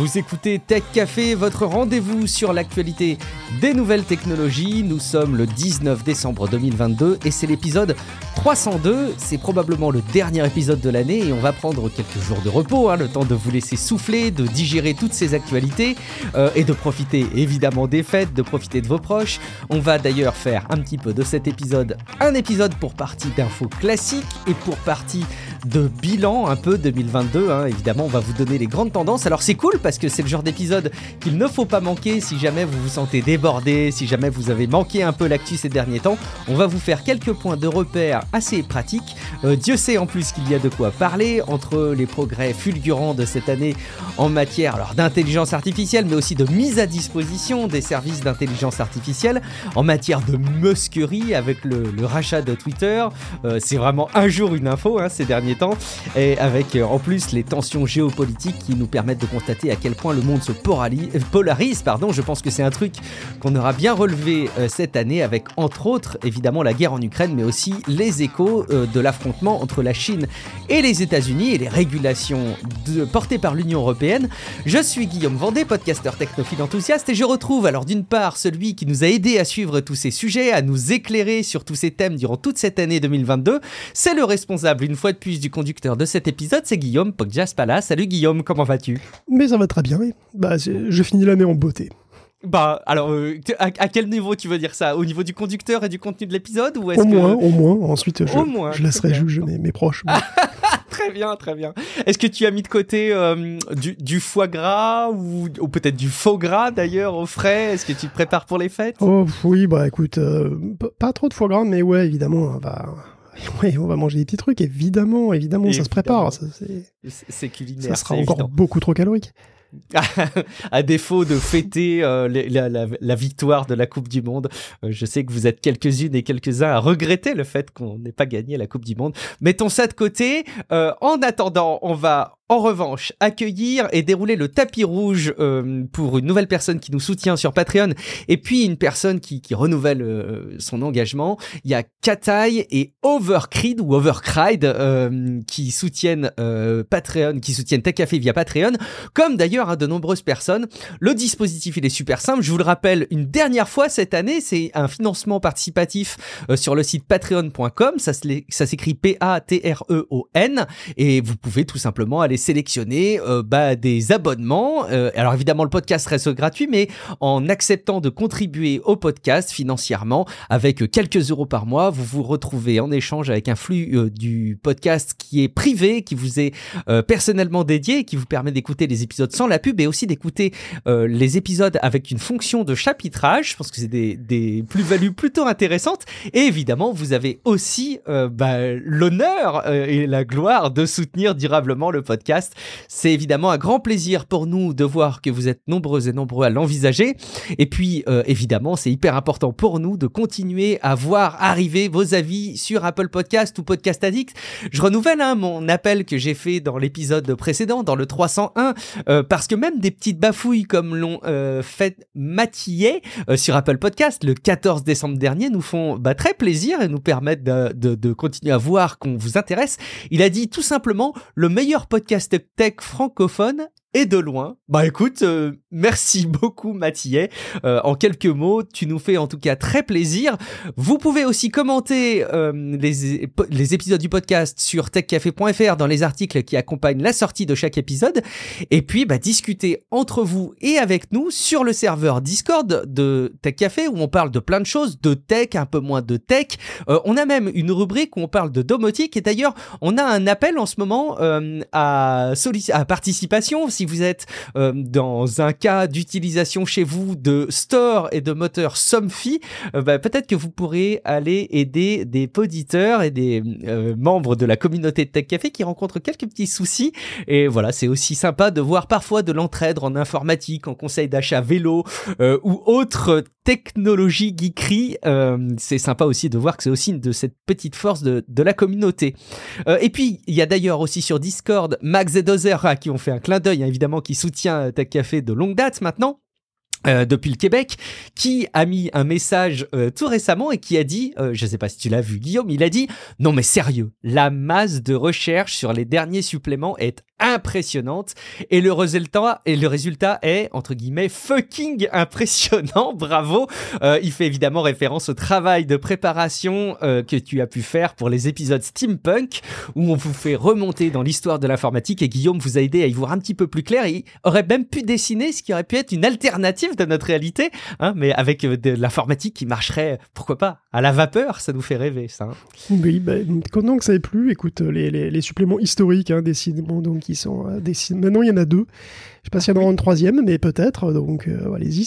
Vous écoutez Tech Café, votre rendez-vous sur l'actualité des nouvelles technologies. Nous sommes le 19 décembre 2022 et c'est l'épisode 302. C'est probablement le dernier épisode de l'année et on va prendre quelques jours de repos, le temps de vous laisser souffler, de digérer toutes ces actualités et de profiter évidemment des fêtes, de profiter de vos proches. On va d'ailleurs faire un petit peu de cet épisode un épisode pour partie d'infos classiques et pour partie de bilan un peu 2022. Évidemment, on va vous donner les grandes tendances. Alors c'est cool parce que c'est le genre d'épisode qu'il ne faut pas manquer si jamais vous vous sentez débordé, si jamais vous avez manqué un peu l'actu ces derniers temps. On va vous faire quelques points de repère assez pratiques. Dieu sait en plus qu'il y a de quoi parler entre les progrès fulgurants de cette année en matière d'intelligence artificielle, mais aussi de mise à disposition des services d'intelligence artificielle, en matière de musquerie avec le rachat de Twitter. C'est vraiment un jour une info ces derniers temps, et avec en plus les tensions géopolitiques qui nous permettent de constater à quel point le monde se polarise. Je pense que c'est un truc qu'on aura bien relevé cette année avec entre autres évidemment la guerre en Ukraine, mais aussi les échos de l'affrontement entre la Chine et les États-Unis et les régulations portées par l'Union européenne. Je suis Guillaume Vendée, podcasteur technophile enthousiaste, et je retrouve alors d'une part celui qui nous a aidé à suivre tous ces sujets, à nous éclairer sur tous ces thèmes durant toute cette année 2022. C'est le responsable une fois de plus du conducteur de cet épisode, c'est Guillaume Poggiaspala. Salut Guillaume, comment vas-tu ? Mais ça va très bien, oui. Je finis l'année en beauté. Alors, à quel niveau tu veux dire ça ? Au niveau du conducteur et du contenu de l'épisode ou est-ce Au moins. Ensuite, je laisserai juger mes proches. Très bien. Est-ce que tu as mis de côté du foie gras ou peut-être du faux gras d'ailleurs au frais ? Est-ce que tu te prépares pour les fêtes ? Oh oui, écoute, pas trop de foie gras, mais ouais, évidemment, on va manger des petits trucs, évidemment, ça se prépare. C'est culinaire. Ça sera encore beaucoup trop calorique. À défaut de fêter la victoire de la Coupe du Monde, je sais que vous êtes quelques-unes et quelques-uns à regretter le fait qu'on n'ait pas gagné la Coupe du Monde. Mettons ça de côté. En attendant, on va en revanche accueillir et dérouler le tapis rouge pour une nouvelle personne qui nous soutient sur Patreon et puis une personne qui renouvelle son engagement. Il y a Katai et Overcried qui soutiennent Patreon, qui soutiennent Tech Café via Patreon, comme d'ailleurs de nombreuses personnes. Le dispositif il est super simple, je vous le rappelle une dernière fois cette année, c'est un financement participatif sur le site patreon.com, ça s'écrit Patreon, et vous pouvez tout simplement aller sélectionner des abonnements. Alors évidemment le podcast reste gratuit, mais en acceptant de contribuer au podcast financièrement avec quelques euros par mois, vous vous retrouvez en échange avec un flux du podcast qui est privé, qui vous est personnellement dédié et qui vous permet d'écouter les épisodes sans la pub et aussi d'écouter les épisodes avec une fonction de chapitrage. Je pense que c'est des plus-values plutôt intéressantes. Et évidemment, vous avez aussi l'honneur et la gloire de soutenir durablement le podcast. C'est évidemment un grand plaisir pour nous de voir que vous êtes nombreux et nombreux à l'envisager. Et puis, évidemment, c'est hyper important pour nous de continuer à voir arriver vos avis sur Apple Podcast ou Podcast Addict. Je renouvelle mon appel que j'ai fait dans l'épisode précédent, dans le 301, parce que même des petites bafouilles comme l'ont fait Mathillet sur Apple Podcast le 14 décembre dernier nous font très plaisir et nous permettent de continuer à voir qu'on vous intéresse. Il a dit tout simplement le meilleur podcast tech francophone et de loin. Écoute, merci beaucoup Mathillet. En quelques mots, tu nous fais en tout cas très plaisir. Vous pouvez aussi commenter les épisodes du podcast sur techcafé.fr dans les articles qui accompagnent la sortie de chaque épisode. Et puis discuter entre vous et avec nous sur le serveur Discord de Tech Café où on parle de plein de choses, de tech, un peu moins de tech. On a même une rubrique où on parle de domotique et d'ailleurs on a un appel en ce moment à participation. Si vous êtes dans un cas d'utilisation chez vous de store et de moteur Somfy, peut-être que vous pourrez aller aider des poditeurs et des membres de la communauté de Tech Café qui rencontrent quelques petits soucis. Et voilà, c'est aussi sympa de voir parfois de l'entraide en informatique, en conseil d'achat vélo ou autre technologie geekerie. C'est sympa aussi de voir que c'est aussi de cette petite force de la communauté. Et puis, il y a d'ailleurs aussi sur Discord Max et Dozer qui ont fait un clin d'œil, évidemment, qui soutient Tech Café de longue date maintenant. Depuis le Québec, qui a mis un message tout récemment et qui a dit, je sais pas si tu l'as vu Guillaume, il a dit « Non mais sérieux, la masse de recherche sur les derniers suppléments est impressionnante et le résultat est entre guillemets fucking impressionnant. Bravo. Il fait évidemment référence au travail de préparation que tu as pu faire pour les épisodes Steampunk où on vous fait remonter dans l'histoire de l'informatique et Guillaume vous a aidé à y voir un petit peu plus clair. Il aurait même pu dessiner ce qui aurait pu être une alternative de notre réalité, hein, mais avec de l'informatique qui marcherait, pourquoi pas, à la vapeur. Ça nous fait rêver, ça. Hein. Oui, pendant que ça ait plu, écoute, les suppléments historiques, hein, décidément, donc ils sont maintenant il y en a 2. Je sais pas s'il y en aura un 3e, mais peut-être. Donc allez-y,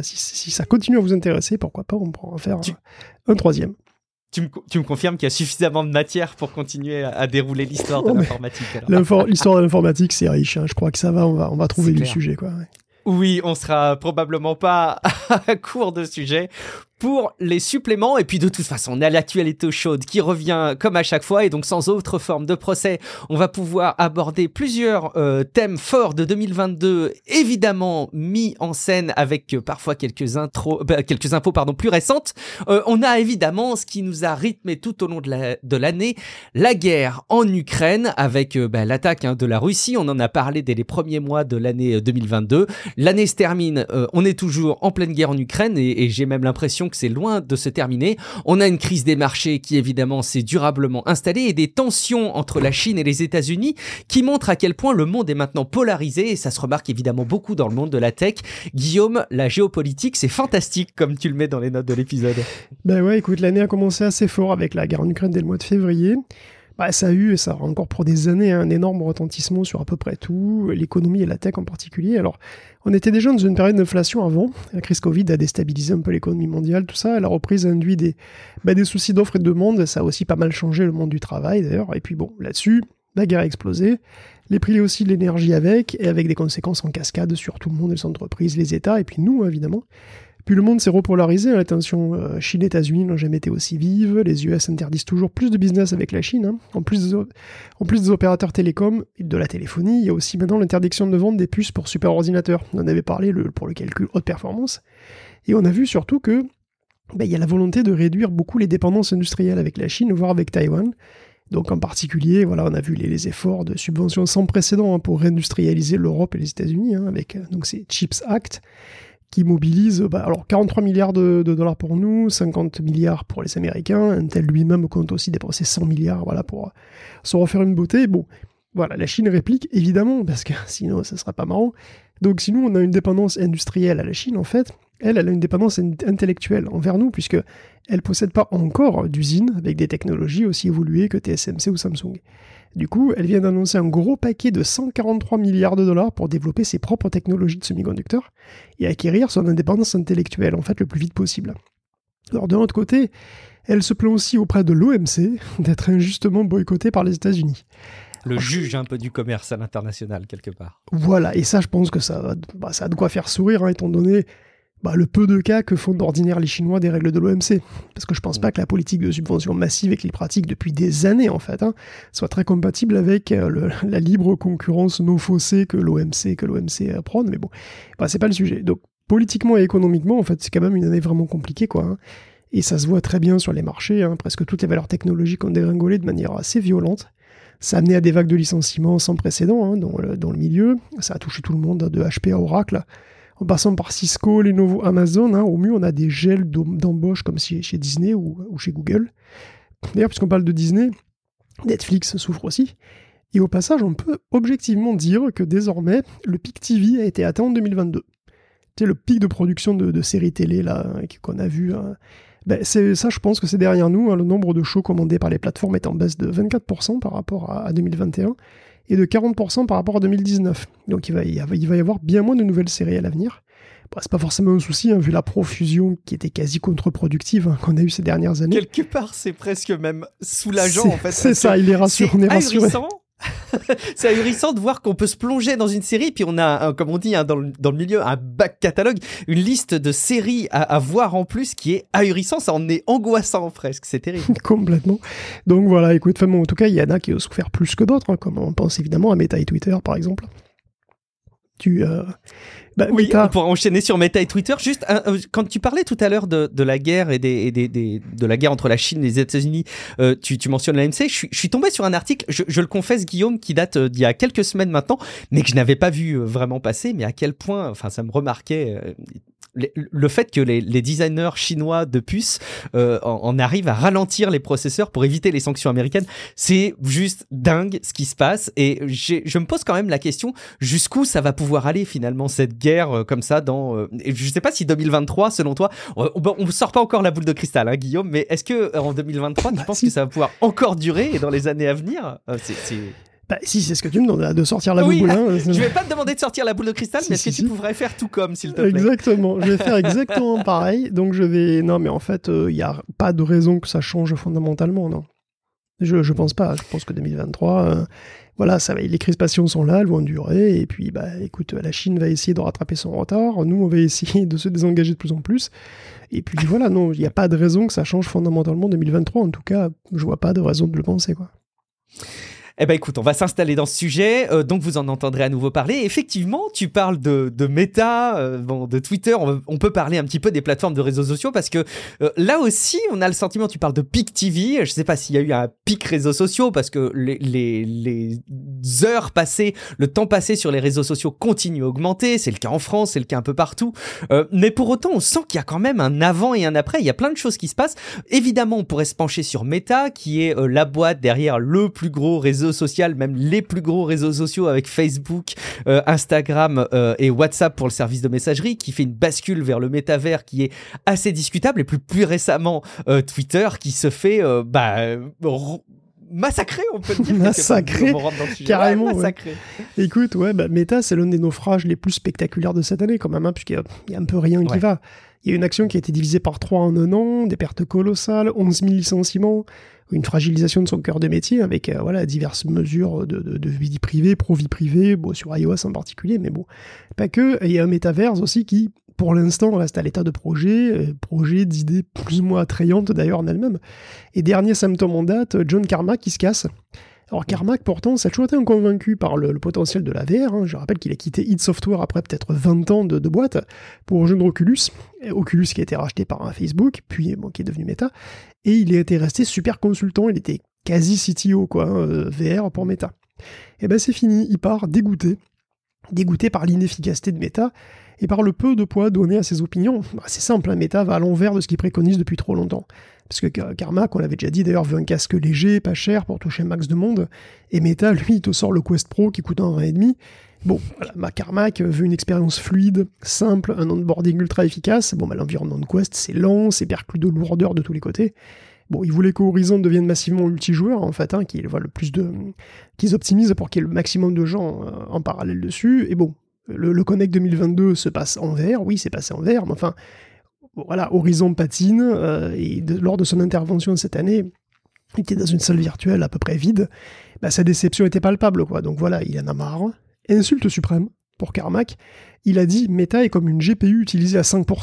si ça continue à vous intéresser, pourquoi pas, on pourra en faire un 3e. Tu me confirmes qu'il y a suffisamment de matière pour continuer à dérouler l'histoire de l'informatique. L'histoire de l'informatique, c'est riche. Hein. Je crois que ça va, on va trouver du sujet, quoi. Ouais. Oui, on sera probablement pas à court de sujets pour les suppléments. Et puis de toute façon, on a l'actualité chaude qui revient comme à chaque fois. Et donc sans autre forme de procès, on va pouvoir aborder plusieurs thèmes forts de 2022, évidemment mis en scène avec parfois quelques infos plus récentes. On a évidemment ce qui nous a rythmé tout au long de l'année, la guerre en Ukraine avec l'attaque de la Russie. On en a parlé dès les premiers mois de l'année 2022. L'année se termine, on est toujours en pleine guerre en Ukraine et j'ai même l'impression que c'est loin de se terminer. On a une crise des marchés qui évidemment s'est durablement installée et des tensions entre la Chine et les États-Unis qui montrent à quel point le monde est maintenant polarisé et ça se remarque évidemment beaucoup dans le monde de la tech. Guillaume, la géopolitique, c'est fantastique comme tu le mets dans les notes de l'épisode. Ben ouais, écoute, l'année a commencé assez fort avec la guerre en Ukraine dès le mois de février. Ça a eu, et ça aura encore pour des années, un énorme retentissement sur à peu près tout, l'économie et la tech en particulier. Alors, on était déjà dans une période d'inflation avant. La crise Covid a déstabilisé un peu l'économie mondiale, tout ça. La reprise a induit des soucis d'offres et de demande. Ça a aussi pas mal changé le monde du travail, d'ailleurs. Et puis bon, là-dessus, la guerre a explosé. Les prix aussi de l'énergie et avec des conséquences en cascade sur tout le monde, les entreprises, les États, et puis nous, évidemment. Puis le monde s'est repolarisé, la tension Chine-États-Unis n'a jamais été aussi vive, les US interdisent toujours plus de business avec la Chine, hein. En plus des opérateurs télécoms et de la téléphonie, il y a aussi maintenant l'interdiction de vente des puces pour superordinateurs. On en avait parlé pour le calcul haute performance, et on a vu surtout que il y a la volonté de réduire beaucoup les dépendances industrielles avec la Chine, voire avec Taïwan. Donc en particulier, voilà, on a vu les efforts de subventions sans précédent pour réindustrialiser l'Europe et les États-Unis, hein, avec donc ces CHIPS Act, qui mobilise 43 milliards de dollars pour nous, 50 milliards pour les Américains. Intel lui-même compte aussi dépenser 100 milliards pour se refaire une beauté. Bon, voilà, la Chine réplique, évidemment, parce que sinon, ça ne sera pas marrant. Donc si nous, on a une dépendance industrielle à la Chine, en fait, elle a une dépendance intellectuelle envers nous, puisqu'elle ne possède pas encore d'usines avec des technologies aussi évoluées que TSMC ou Samsung. Du coup, elle vient d'annoncer un gros paquet de 143 milliards de dollars pour développer ses propres technologies de semi-conducteurs et acquérir son indépendance intellectuelle, en fait, le plus vite possible. Alors, de l'autre côté, elle se plaint aussi auprès de l'OMC d'être injustement boycottée par les États-Unis. Le juge un peu du commerce à l'international, quelque part. Voilà, et ça, je pense que ça a de quoi faire sourire, hein, étant donné le peu de cas que font d'ordinaire les Chinois des règles de l'OMC. Parce que je pense pas que la politique de subvention massive et qu'ils pratiquent depuis des années, en fait, soit très compatible avec la libre concurrence non faussée que l'OMC prône. Mais bon, c'est pas le sujet. Donc, politiquement et économiquement, en fait, c'est quand même une année vraiment compliquée, quoi. Hein. Et ça se voit très bien sur les marchés. Hein. Presque toutes les valeurs technologiques ont dégringolé de manière assez violente. Ça a amené à des vagues de licenciements sans précédent dans le milieu. Ça a touché tout le monde, de HP à Oracle, en passant par Cisco, Lenovo, Amazon. Au mieux, on a des gels d'embauche comme chez Disney ou chez Google. D'ailleurs, puisqu'on parle de Disney, Netflix souffre aussi. Et au passage, on peut objectivement dire que désormais, le pic TV a été atteint en 2022. Tu sais, le pic de production de séries télé là, qu'on a vu. Ça, je pense que c'est derrière nous. Le nombre de shows commandés par les plateformes est en baisse de 24% par rapport à 2021. Et de 40% par rapport à 2019. Donc il va y avoir bien moins de nouvelles séries à l'avenir. C'est pas forcément un souci, vu la profusion qui était quasi contre-productive qu'on a eu ces dernières années. Quelque part, c'est presque même soulageant, en fait. C'est ça, on est rassuré. C'est ahurissant de voir qu'on peut se plonger dans une série, puis on a, comme on dit dans le milieu, un back catalogue, une liste de séries à voir en plus qui est ahurissant, ça en est angoissant presque, c'est terrible. Complètement. Donc voilà, écoute, en tout cas, il y en a qui ont souffert plus que d'autres, comme on pense évidemment à Meta et Twitter par exemple. Oui, Meta... on pourra enchaîner sur Meta et Twitter. Juste, quand tu parlais tout à l'heure de la guerre et de la guerre entre la Chine et les États-Unis, tu mentionnes l'AMC. Je suis tombé sur un article, je le confesse, Guillaume, qui date d'il y a quelques semaines maintenant, mais que je n'avais pas vu vraiment passer. Mais à quel point, enfin, ça me remarquait. Le fait que les designers chinois de puces en arrivent à ralentir les processeurs pour éviter les sanctions américaines, c'est juste dingue ce qui se passe. Et je me pose quand même la question, jusqu'où ça va pouvoir aller finalement cette guerre comme ça et je sais pas si 2023, selon toi, on sort pas encore la boule de cristal, hein, Guillaume, mais est-ce que en 2023, tu penses que ça va pouvoir encore durer et dans les années à venir si, c'est ce que tu me demandes, de sortir la boule. Hein. Je vais pas te demander de sortir la boule de cristal, mais est-ce que tu pourrais faire tout comme, s'il te plaît? Exactement, je vais faire exactement pareil. Donc non, mais en fait, il n'y a pas de raison que ça change fondamentalement, non. Je pense pas. Je pense que 2023, voilà, les crispations sont là, elles vont durer. Et puis, écoute, la Chine va essayer de rattraper son retard. Nous, on va essayer de se désengager de plus en plus. Et puis voilà, non, il n'y a pas de raison que ça change fondamentalement 2023. En tout cas, je vois pas de raison de le penser, quoi. Eh ben écoute, on va s'installer dans ce sujet, donc vous en entendrez à nouveau parler. Effectivement, tu parles de Meta, de Twitter, on peut parler un petit peu des plateformes de réseaux sociaux parce que là aussi, on a le sentiment, tu parles de pic TV, je sais pas s'il y a eu un pic réseaux sociaux parce que les heures passées, le temps passé sur les réseaux sociaux continue à augmenter, c'est le cas en France, c'est le cas un peu partout, mais pour autant, on sent qu'il y a quand même un avant et un après, il y a plein de choses qui se passent. Évidemment, on pourrait se pencher sur Meta, qui est la boîte derrière le plus gros réseau social, même les plus gros réseaux sociaux avec Facebook, Instagram et WhatsApp pour le service de messagerie, qui fait une bascule vers le métavers qui est assez discutable, et plus récemment Twitter qui se fait massacré, on peut le dire. Massacré, carrément. Ouais, massacré. Ouais. Écoute, Meta, c'est l'un des naufrages les plus spectaculaires de cette année, quand même, hein, puisqu'il y a un peu rien qui va. Il y a une action qui a été divisée par 3 en un an, des pertes colossales, 11 000 licenciements, une fragilisation de son cœur de métier avec diverses mesures de vie privée, pro-vie privée, sur iOS en particulier, mais bon, pas que. Il y a un métaverse aussi qui, pour l'instant, reste à l'état de projet d'idées plus ou moins attrayantes d'ailleurs en elles-mêmes. Et dernier symptôme en date, John Carmack qui se casse. Alors Carmack, pourtant, ça a toujours été un convaincu par le potentiel de la VR. Hein. Je rappelle qu'il a quitté id Software après peut-être 20 ans de boîte pour rejoindre Oculus. Oculus qui a été racheté par Facebook, puis qui est devenu Meta. Et il était resté super consultant, il était quasi CTO, VR pour Meta. Et c'est fini, il part dégoûté par l'inefficacité de Meta et par le peu de poids donné à ses opinions. C'est simple, Meta va à l'envers de ce qu'il préconise depuis trop longtemps. Parce que Carmack, on l'avait déjà dit d'ailleurs, veut un casque léger, pas cher, pour toucher un max de monde. Et Meta, lui, il te sort le Quest Pro qui coûte 1,20 €. Bon, voilà, Carmack veut une expérience fluide, simple, un onboarding ultra efficace. Bon, l'environnement de Quest, c'est lent, c'est perclus de lourdeur de tous les côtés. Bon, il voulait qu'Horizon devienne massivement multijoueur, en fait, qu'ils optimisent pour qu'il y ait le maximum de gens en parallèle dessus. Et bon, le Connect 2022 se passe en VR, oui, c'est passé en VR, mais enfin... Voilà, Horizon patine, et lors de son intervention cette année, il était dans une salle virtuelle à peu près vide, sa déception était palpable, quoi. Donc voilà, il en a marre. Insulte suprême pour Carmack, il a dit « Meta est comme une GPU utilisée à 5%. »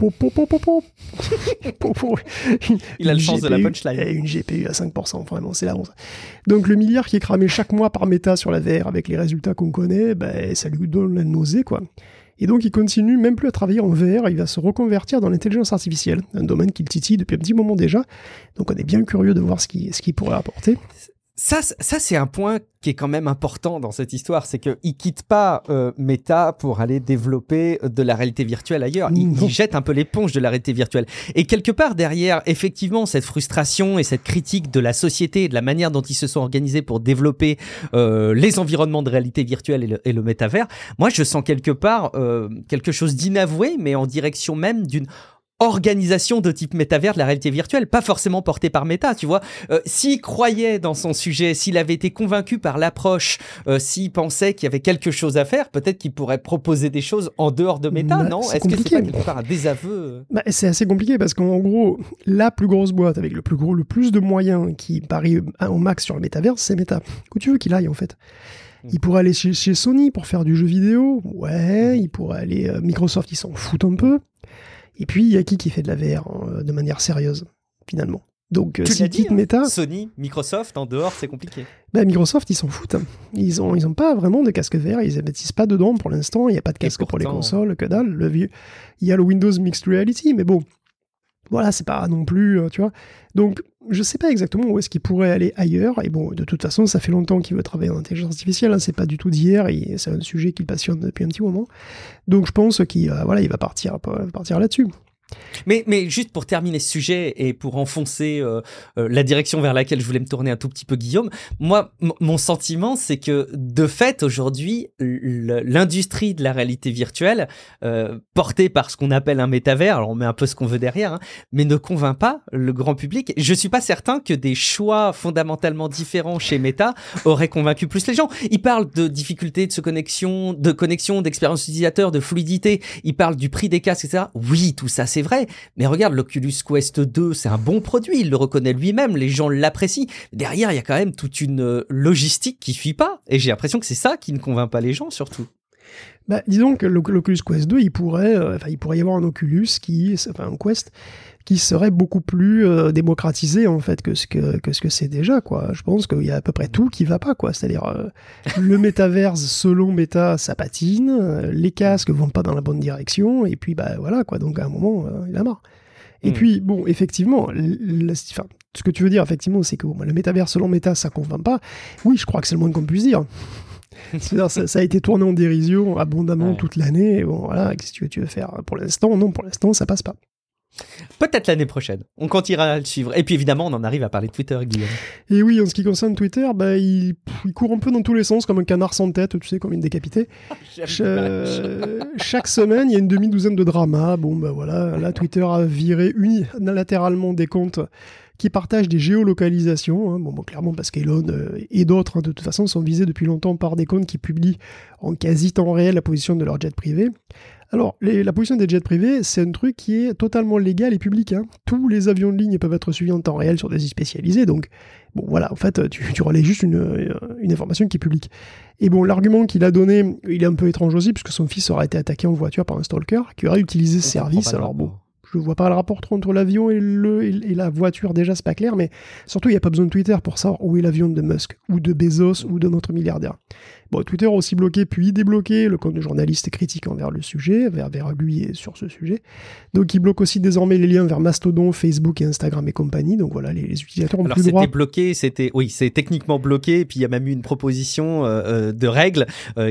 Il a le sens de la punchline. Une GPU à 5%, vraiment, c'est la honte. Donc le milliard qui est cramé chaque mois par Meta sur la VR avec les résultats qu'on connaît, ça lui donne la nausée, quoi. Et donc il continue même plus à travailler en VR, il va se reconvertir dans l'intelligence artificielle, un domaine qu'il titille depuis un petit moment déjà. Donc on est bien curieux de voir ce qu'il pourrait apporter. Ça, c'est un point qui est quand même important dans cette histoire, c'est qu'il quitte pas Meta pour aller développer de la réalité virtuelle ailleurs. Il jette un peu l'éponge de la réalité virtuelle. Et quelque part derrière, effectivement, cette frustration et cette critique de la société et de la manière dont ils se sont organisés pour développer les environnements de réalité virtuelle et le métavers, moi je sens quelque part quelque chose d'inavoué, mais en direction même d'une organisation de type métavers de la réalité virtuelle, pas forcément portée par Meta, tu vois. S'il croyait dans son sujet, s'il avait été convaincu par l'approche, s'il pensait qu'il y avait quelque chose à faire, peut-être qu'il pourrait proposer des choses en dehors de Meta, non? Est-ce que c'est pas quelque part un désaveu? C'est assez compliqué parce qu'en gros, la plus grosse boîte avec le plus de moyens qui parie au max sur le métavers, c'est Meta. Où tu veux qu'il aille en fait? Il pourrait aller chez Sony pour faire du jeu vidéo, ouais, il pourrait aller... Microsoft, ils s'en foutent un peu. Et puis, il y a qui fait de la VR de manière sérieuse, finalement? Donc, tu s'ils quittent Meta... Sony, Microsoft, en dehors, c'est compliqué. Microsoft, ils s'en foutent. Ils ont pas vraiment de casque VR, ils investissent pas dedans pour l'instant, il n'y a pas de casque pour les consoles, que dalle. Il y a le Windows Mixed Reality, mais bon, voilà, c'est pas non plus, tu vois. Donc, je sais pas exactement où est-ce qu'il pourrait aller ailleurs, et bon, de toute façon, ça fait longtemps qu'il veut travailler en intelligence artificielle, hein, c'est pas du tout d'hier, et c'est un sujet qui le passionne depuis un petit moment. Donc, je pense qu'il il va partir là-dessus. Mais juste pour terminer ce sujet et pour enfoncer la direction vers laquelle je voulais me tourner un tout petit peu, Guillaume, moi, mon sentiment, c'est que de fait, aujourd'hui, l'industrie de la réalité virtuelle, portée par ce qu'on appelle un métavers, alors on met un peu ce qu'on veut derrière, hein, mais ne convainc pas le grand public. Je suis pas certain que des choix fondamentalement différents chez Meta auraient convaincu plus les gens. Ils parlent de difficultés de connexion, d'expérience utilisateur, de fluidité, ils parlent du prix des casques, etc. Oui, tout ça, c'est vrai, mais regarde, l'Oculus Quest 2, c'est un bon produit, il le reconnaît lui-même, les gens l'apprécient. Derrière, il y a quand même toute une logistique qui suit pas, et j'ai l'impression que c'est ça qui ne convainc pas les gens, surtout. Disons que l'Oculus Quest 2, il pourrait y avoir un Oculus un Quest qui serait beaucoup plus démocratisé en fait que ce que c'est déjà, quoi. Je pense qu'il y a à peu près tout qui va pas, quoi. C'est-à-dire le métaverse selon Meta, ça patine, les casques vont pas dans la bonne direction, et puis voilà, quoi. Donc à un moment, il a marre. Et puis bon, effectivement, ce que tu veux dire effectivement, c'est que le métaverse selon Meta, ça convainc pas. Oui, je crois que c'est le moins qu'on puisse dire. C'est-à-dire, ça a été tourné en dérision abondamment toute l'année. Bon, voilà, qu'est-ce que tu veux faire pour l'instant? Non, pour l'instant, ça passe pas. Peut-être l'année prochaine. On continuera à le suivre. Et puis évidemment, on en arrive à parler de Twitter, Guillaume. Et oui, en ce qui concerne Twitter, il court un peu dans tous les sens, comme un canard sans tête, tu sais, comme une décapitée. Chaque semaine, il y a une demi-douzaine de dramas. Bon, voilà, là, Twitter a viré unilatéralement des comptes qui partagent des géolocalisations. Hein. Bon, clairement, parce qu'Elon et d'autres, de toute façon, sont visés depuis longtemps par des comptes qui publient en quasi temps réel la position de leur jet privé. Alors, la position des jets privés, c'est un truc qui est totalement légal et public. Hein. Tous les avions de ligne peuvent être suivis en temps réel sur des sites spécialisés. Donc, bon, voilà, en fait, tu relais juste une information qui est publique. Et bon, l'argument qu'il a donné, il est un peu étrange aussi, puisque son fils aurait été attaqué en voiture par un stalker qui aurait utilisé ce service. Alors bon, je vois pas le rapport entre l'avion et la voiture, déjà, c'est pas clair, mais surtout, il n'y a pas besoin de Twitter pour savoir où est l'avion de Musk, ou de Bezos, ou de notre milliardaire. Bon, Twitter a aussi bloqué, puis débloqué le compte de journaliste critique envers le sujet, vers lui et sur ce sujet. Donc, il bloque aussi désormais les liens vers Mastodon, Facebook et Instagram et compagnie. Donc voilà, les utilisateurs ont plus le droit. Alors, c'était bloqué, c'est techniquement bloqué, et puis il y a même eu une proposition de règle,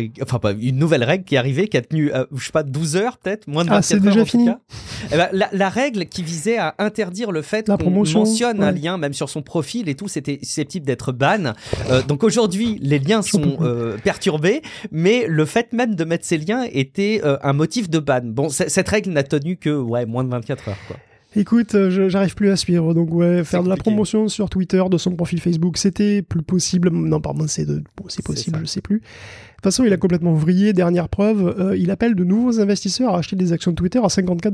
une nouvelle règle qui est arrivée, qui a tenu, 12 heures peut-être, moins de 24 heures. C'est déjà fini. La règle qui visait à interdire le fait qu'on mentionne un lien, même sur son profil et tout, c'était susceptible d'être ban. Donc aujourd'hui, les liens sont perturbé, mais le fait même de mettre ces liens était un motif de ban. Bon, cette règle n'a tenu que moins de 24 heures, quoi. Écoute, j'arrive plus à suivre, donc faire de la promotion sur Twitter de son profil Facebook, c'était plus possible. Non, pardon, c'est possible, je sais plus. De toute façon, il a complètement vrillé. Dernière preuve, il appelle de nouveaux investisseurs à acheter des actions de Twitter à $54.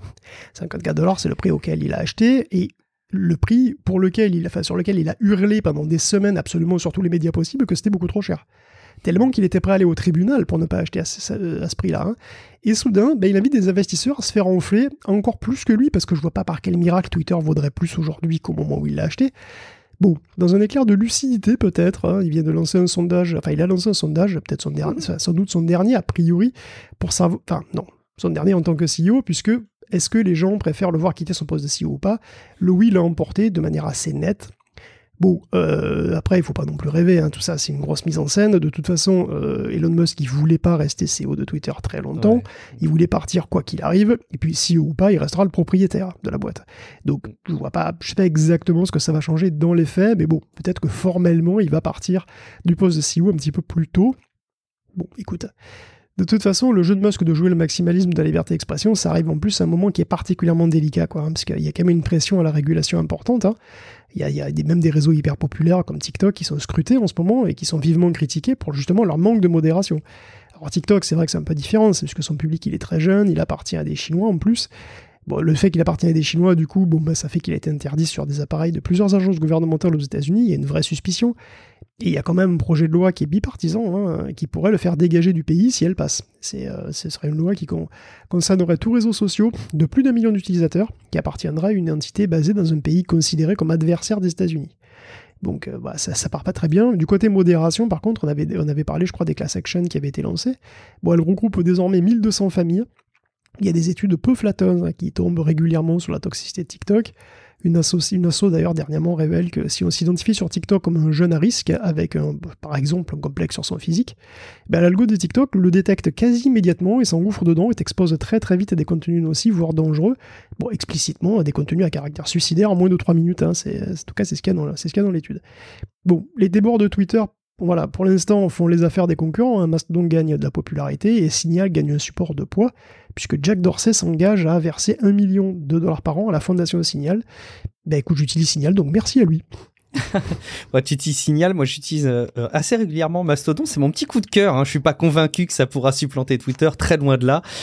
$54, c'est le prix auquel il a acheté, et le prix sur lequel il a hurlé pendant des semaines absolument sur tous les médias possibles que c'était beaucoup trop cher. Tellement qu'il était prêt à aller au tribunal pour ne pas acheter à ce prix-là. Hein. Et soudain, il invite des investisseurs à se faire enfler encore plus que lui, parce que je vois pas par quel miracle Twitter vaudrait plus aujourd'hui qu'au moment où il l'a acheté. Bon, dans un éclair de lucidité peut-être, hein, il vient de lancer un sondage, il a lancé un sondage, peut-être sans doute son dernier a priori, pour savoir, son dernier en tant que CEO, puisque est-ce que les gens préfèrent le voir quitter son poste de CEO ou pas? Le oui l'a emporté de manière assez nette. Bon, après, il faut pas non plus rêver, hein, tout ça, c'est une grosse mise en scène. De toute façon, Elon Musk, il voulait pas rester CEO de Twitter très longtemps. Ouais. Il voulait partir quoi qu'il arrive. Et puis, CEO ou pas, il restera le propriétaire de la boîte. Donc, je sais pas exactement ce que ça va changer dans les faits, mais bon, peut-être que formellement, il va partir du poste de CEO un petit peu plus tôt. Bon, écoute. De toute façon, le jeu de Musk de jouer le maximalisme de la liberté d'expression, ça arrive en plus à un moment qui est particulièrement délicat, quoi, hein, parce qu'il y a quand même une pression à la régulation importante. Hein. Il y a même des réseaux hyper populaires comme TikTok qui sont scrutés en ce moment et qui sont vivement critiqués pour justement leur manque de modération. Alors TikTok, c'est vrai que c'est un peu différent, c'est parce que son public il est très jeune, il appartient à des Chinois en plus. Bon, le fait qu'il appartient à des Chinois, du coup, ça fait qu'il a été interdit sur des appareils de plusieurs agences gouvernementales aux États-Unis. Il y a une vraie suspicion. Et il y a quand même un projet de loi qui est bipartisan, qui pourrait le faire dégager du pays si elle passe. Ce serait une loi qui concernerait tous les réseaux sociaux de plus d'1 million d'utilisateurs, qui appartiendra à une entité basée dans un pays considéré comme adversaire des États-Unis. Donc ça part pas très bien. Du côté modération, par contre, on avait parlé, je crois, des class actions qui avaient été lancées. Bon, elle regroupe désormais 1200 familles. Il y a des études peu flatteuses qui tombent régulièrement sur la toxicité de TikTok. Une asso d'ailleurs dernièrement révèle que si on s'identifie sur TikTok comme un jeune à risque, avec par exemple un complexe sur son physique, l'algo de TikTok le détecte quasi immédiatement et s'engouffre dedans et t'expose très très vite à des contenus nocifs, voire dangereux, explicitement à des contenus à caractère suicidaire en moins de 3 minutes. En tout cas, c'est ce qu'il y a dans l'étude. Bon, les débords de Twitter, voilà, pour l'instant, font les affaires des concurrents. Mastodon gagne de la popularité et Signal gagne un support de poids, puisque Jack Dorsey s'engage à verser $1 million par an à la fondation de Signal. Écoute, j'utilise Signal, donc merci à lui. Tu utilises Signal, moi j'utilise assez régulièrement Mastodon, c'est mon petit coup de cœur, je suis pas convaincu que ça pourra supplanter Twitter, très loin de là,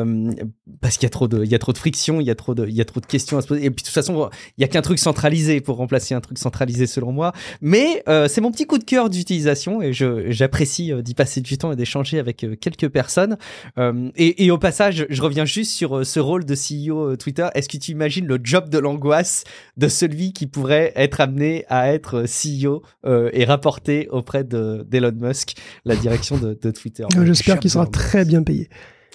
parce qu'il y a trop de friction, il y a trop de questions à se poser, et puis de toute façon il y a qu'un truc centralisé pour remplacer un truc centralisé selon moi, mais c'est mon petit coup de cœur d'utilisation et j'apprécie d'y passer du temps et d'échanger avec quelques personnes, et au passage je reviens juste sur ce rôle de CEO Twitter. Est-ce que tu imagines le job de l'angoisse de celui qui pourrait être amené à être CEO et rapporter auprès d'Elon Musk la direction de Twitter. J'espère qu'il sera très bien payé.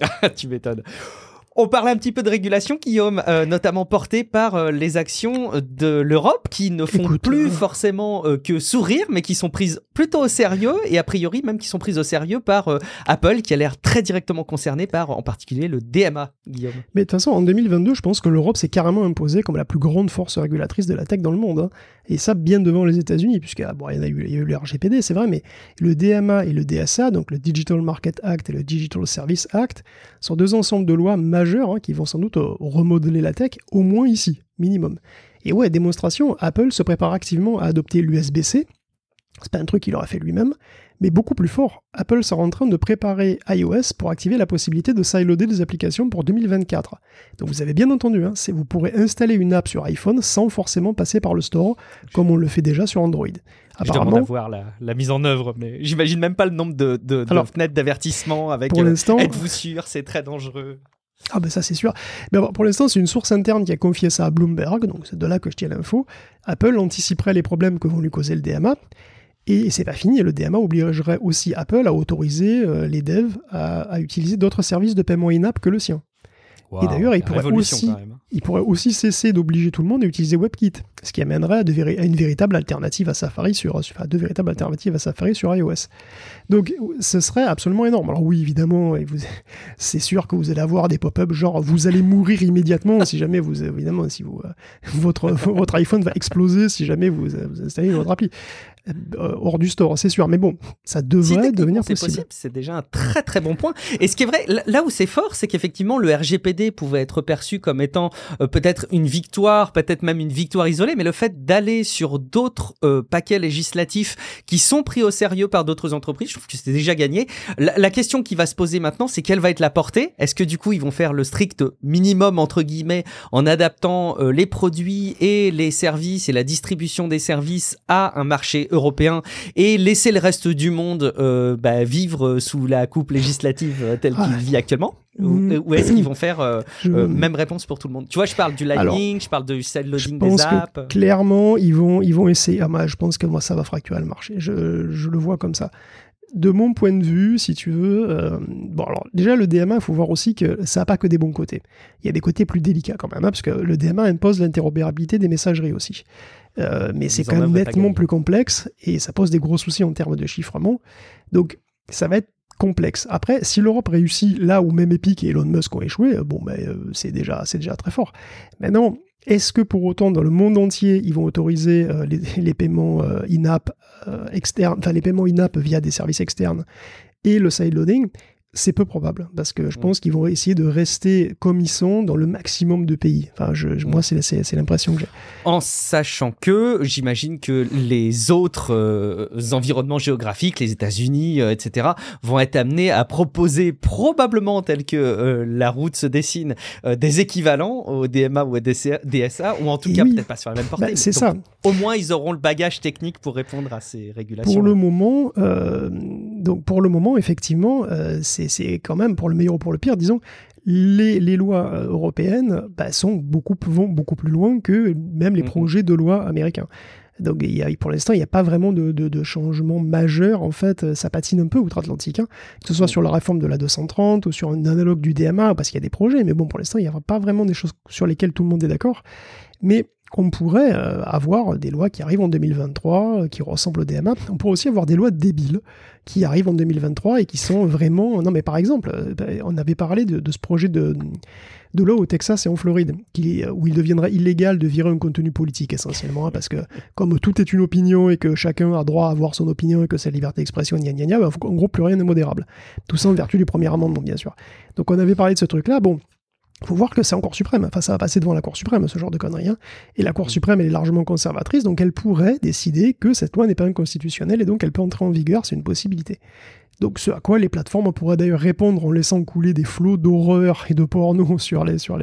Tu m'étonnes. On parlait un petit peu de régulation, Guillaume, notamment portée par les actions de l'Europe qui ne font plus forcément que sourire, mais qui sont prises plutôt au sérieux et a priori même qui sont prises au sérieux par Apple qui a l'air très directement concerné par en particulier le DMA, Guillaume. Mais de toute façon, en 2022, je pense que l'Europe s'est carrément imposée comme la plus grande force régulatrice de la tech dans le monde. Et ça, bien devant les États-Unis, puisqu'il y a eu le RGPD, c'est vrai, mais le DMA et le DSA, donc le Digital Market Act et le Digital Service Act, sont deux ensembles de lois majeures qui vont sans doute remodeler la tech, au moins ici, minimum. Et démonstration, Apple se prépare activement à adopter l'USB-C. C'est pas un truc qu'il aura fait lui-même, mais beaucoup plus fort. Apple sera en train de préparer iOS pour activer la possibilité de sideloader des applications pour 2024. Donc vous avez bien entendu, vous pourrez installer une app sur iPhone sans forcément passer par le store, comme on le fait déjà sur Android. Je demande à voir la mise en œuvre, mais j'imagine même pas le nombre de fenêtres d'avertissement avec pour l'instant, êtes-vous sûr, c'est très dangereux. Ah ça c'est sûr. Mais pour l'instant, c'est une source interne qui a confié ça à Bloomberg, donc c'est de là que je tiens l'info. Apple anticiperait les problèmes que vont lui causer le DMA. Et c'est pas fini, le DMA obligerait aussi Apple à autoriser les devs à utiliser d'autres services de paiement in-app que le sien. Wow, et d'ailleurs, il pourrait aussi cesser d'obliger tout le monde à utiliser WebKit, ce qui amènerait à une véritable alternative à Safari deux véritables alternatives à Safari sur iOS. Donc, ce serait absolument énorme. Alors oui, évidemment, c'est sûr que vous allez avoir des pop-ups genre vous allez mourir immédiatement si jamais votre iPhone va exploser si jamais vous installez votre appli. Hors du store, c'est sûr, mais bon, ça devrait devenir possible. C'est déjà un très très bon point. Et ce qui est vrai, là où c'est fort, c'est qu'effectivement le RGPD pouvait être perçu comme étant peut-être une victoire, peut-être même une victoire isolée, mais le fait d'aller sur d'autres paquets législatifs qui sont pris au sérieux par d'autres entreprises, je trouve que c'est déjà gagné. La question qui va se poser maintenant, c'est quelle va être la portée ? Est-ce que du coup ils vont faire le strict minimum entre guillemets en adaptant les produits et les services et la distribution des services à un marché européen et laisser le reste du monde vivre sous la coupe législative telle qu'il vit actuellement, ou est-ce qu'ils vont faire même réponse pour tout le monde ? Tu vois, je parle du Lightning, je parle du sideloading des apps. Que, clairement, ils vont essayer. Je pense que moi, ça va fracturer le marché. Je le vois comme ça. De mon point de vue, si tu veux, alors déjà le DMA, il faut voir aussi que ça n'a pas que des bons côtés. Il y a des côtés plus délicats quand même, parce que le DMA impose l'interopérabilité des messageries aussi. Mais c'est quand même nettement plus complexe et ça pose des gros soucis en termes de chiffrement. Donc ça va être complexe. Après, si l'Europe réussit là où même Epic et Elon Musk ont échoué, c'est déjà très fort. Maintenant, est-ce que pour autant, dans le monde entier, ils vont autoriser les paiements in-app externes, enfin les paiements in-app via des services externes et le sideloading ? C'est peu probable, parce que je pense qu'ils vont essayer de rester comme ils sont dans le maximum de pays. Enfin, moi, c'est l'impression que j'ai. En sachant que, j'imagine que les autres environnements géographiques, les États-Unis, etc., vont être amenés à proposer probablement, tel que la route se dessine, des équivalents au DMA ou au DSA, ou en tout cas peut-être pas sur la même portée. C'est ça. Au moins, ils auront le bagage technique pour répondre à ces régulations. Pour le moment, effectivement, c'est quand même, pour le meilleur ou pour le pire, disons, les lois européennes vont beaucoup plus loin que même les projets de loi américains. Donc pour l'instant, il n'y a pas vraiment de changement majeur. En fait, ça patine un peu outre-Atlantique, hein, que ce soit sur la réforme de la 230 ou sur un analogue du DMA, parce qu'il y a des projets, mais bon, pour l'instant, il n'y a pas vraiment des choses sur lesquelles tout le monde est d'accord. Mais on pourrait avoir des lois qui arrivent en 2023, qui ressemblent au DMA. On pourrait aussi avoir des lois débiles qui arrivent en 2023 et qui sont vraiment... Non, mais par exemple, on avait parlé de ce projet de loi au Texas et en Floride, où il deviendra illégal de virer un contenu politique, essentiellement, hein, parce que comme tout est une opinion et que chacun a droit à avoir son opinion et que c'est la liberté d'expression, gna gna gna, en gros, plus rien n'est modérable. Tout ça en vertu du premier amendement, bien sûr. Donc on avait parlé de ce truc-là, bon... Faut voir que c'est en Cour suprême, enfin ça va passer devant la Cour suprême, ce genre de conneries, hein. Et la Cour suprême, elle est largement conservatrice, donc elle pourrait décider que cette loi n'est pas inconstitutionnelle, et donc elle peut entrer en vigueur, c'est une possibilité. Donc ce à quoi les plateformes pourraient d'ailleurs répondre en laissant couler des flots d'horreur et de porno sur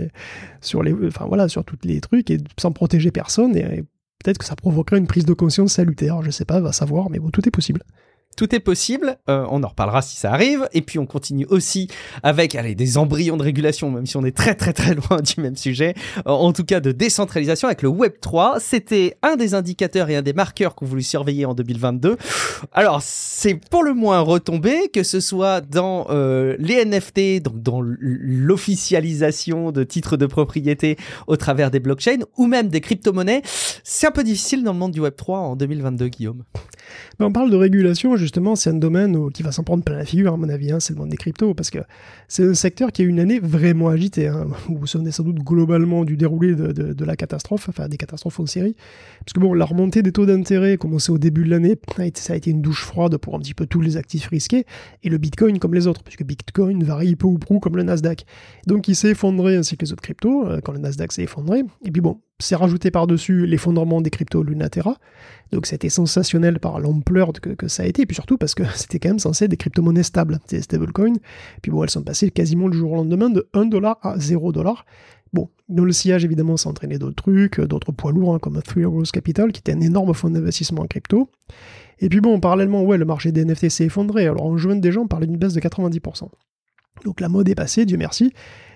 tous les trucs, et sans protéger personne, et peut-être que ça provoquerait une prise de conscience salutaire, je sais pas, va savoir, mais bon, tout est possible. Tout est possible, on en reparlera si ça arrive, et puis on continue aussi avec des embryons de régulation, même si on est très très très loin du même sujet, en tout cas de décentralisation avec le Web3. C'était un des indicateurs et un des marqueurs qu'on voulait surveiller en 2022. Alors c'est pour le moins retombé, que ce soit dans les NFT, donc dans l'officialisation de titres de propriété au travers des blockchains, ou même des crypto-monnaies. C'est un peu difficile dans le monde du Web3 en 2022, Guillaume. On parle de régulation, justement, c'est un domaine qui va s'en prendre plein la figure, à mon avis, hein, c'est le monde des cryptos, parce que c'est un secteur qui a eu une année vraiment agitée, hein. Vous vous souvenez sans doute globalement du déroulé de la catastrophe, enfin des catastrophes en série, parce que bon, la remontée des taux d'intérêt commencé au début de l'année, ça a été une douche froide pour un petit peu tous les actifs risqués, et le Bitcoin comme les autres, puisque Bitcoin varie peu ou prou comme le Nasdaq. Donc il s'est effondré ainsi que les autres cryptos, quand le Nasdaq s'est effondré, et puis bon, c'est rajouté par-dessus l'effondrement des cryptos Lunatera, donc c'était sensationnel par l'ampleur que ça a été, et puis surtout parce que c'était quand même censé être des crypto-monnaies stables, des stablecoins, puis bon, elles sont passées quasiment le jour au lendemain de $1 à $0. Bon, dans le sillage, évidemment, ça entraînait d'autres trucs, d'autres poids lourds, hein, comme Three Arrows Capital, qui était un énorme fonds d'investissement en crypto. Et puis bon, parallèlement, le marché des NFT s'est effondré, alors en juin déjà, on parlait d'une baisse de 90%. Donc la mode est passée, Dieu merci.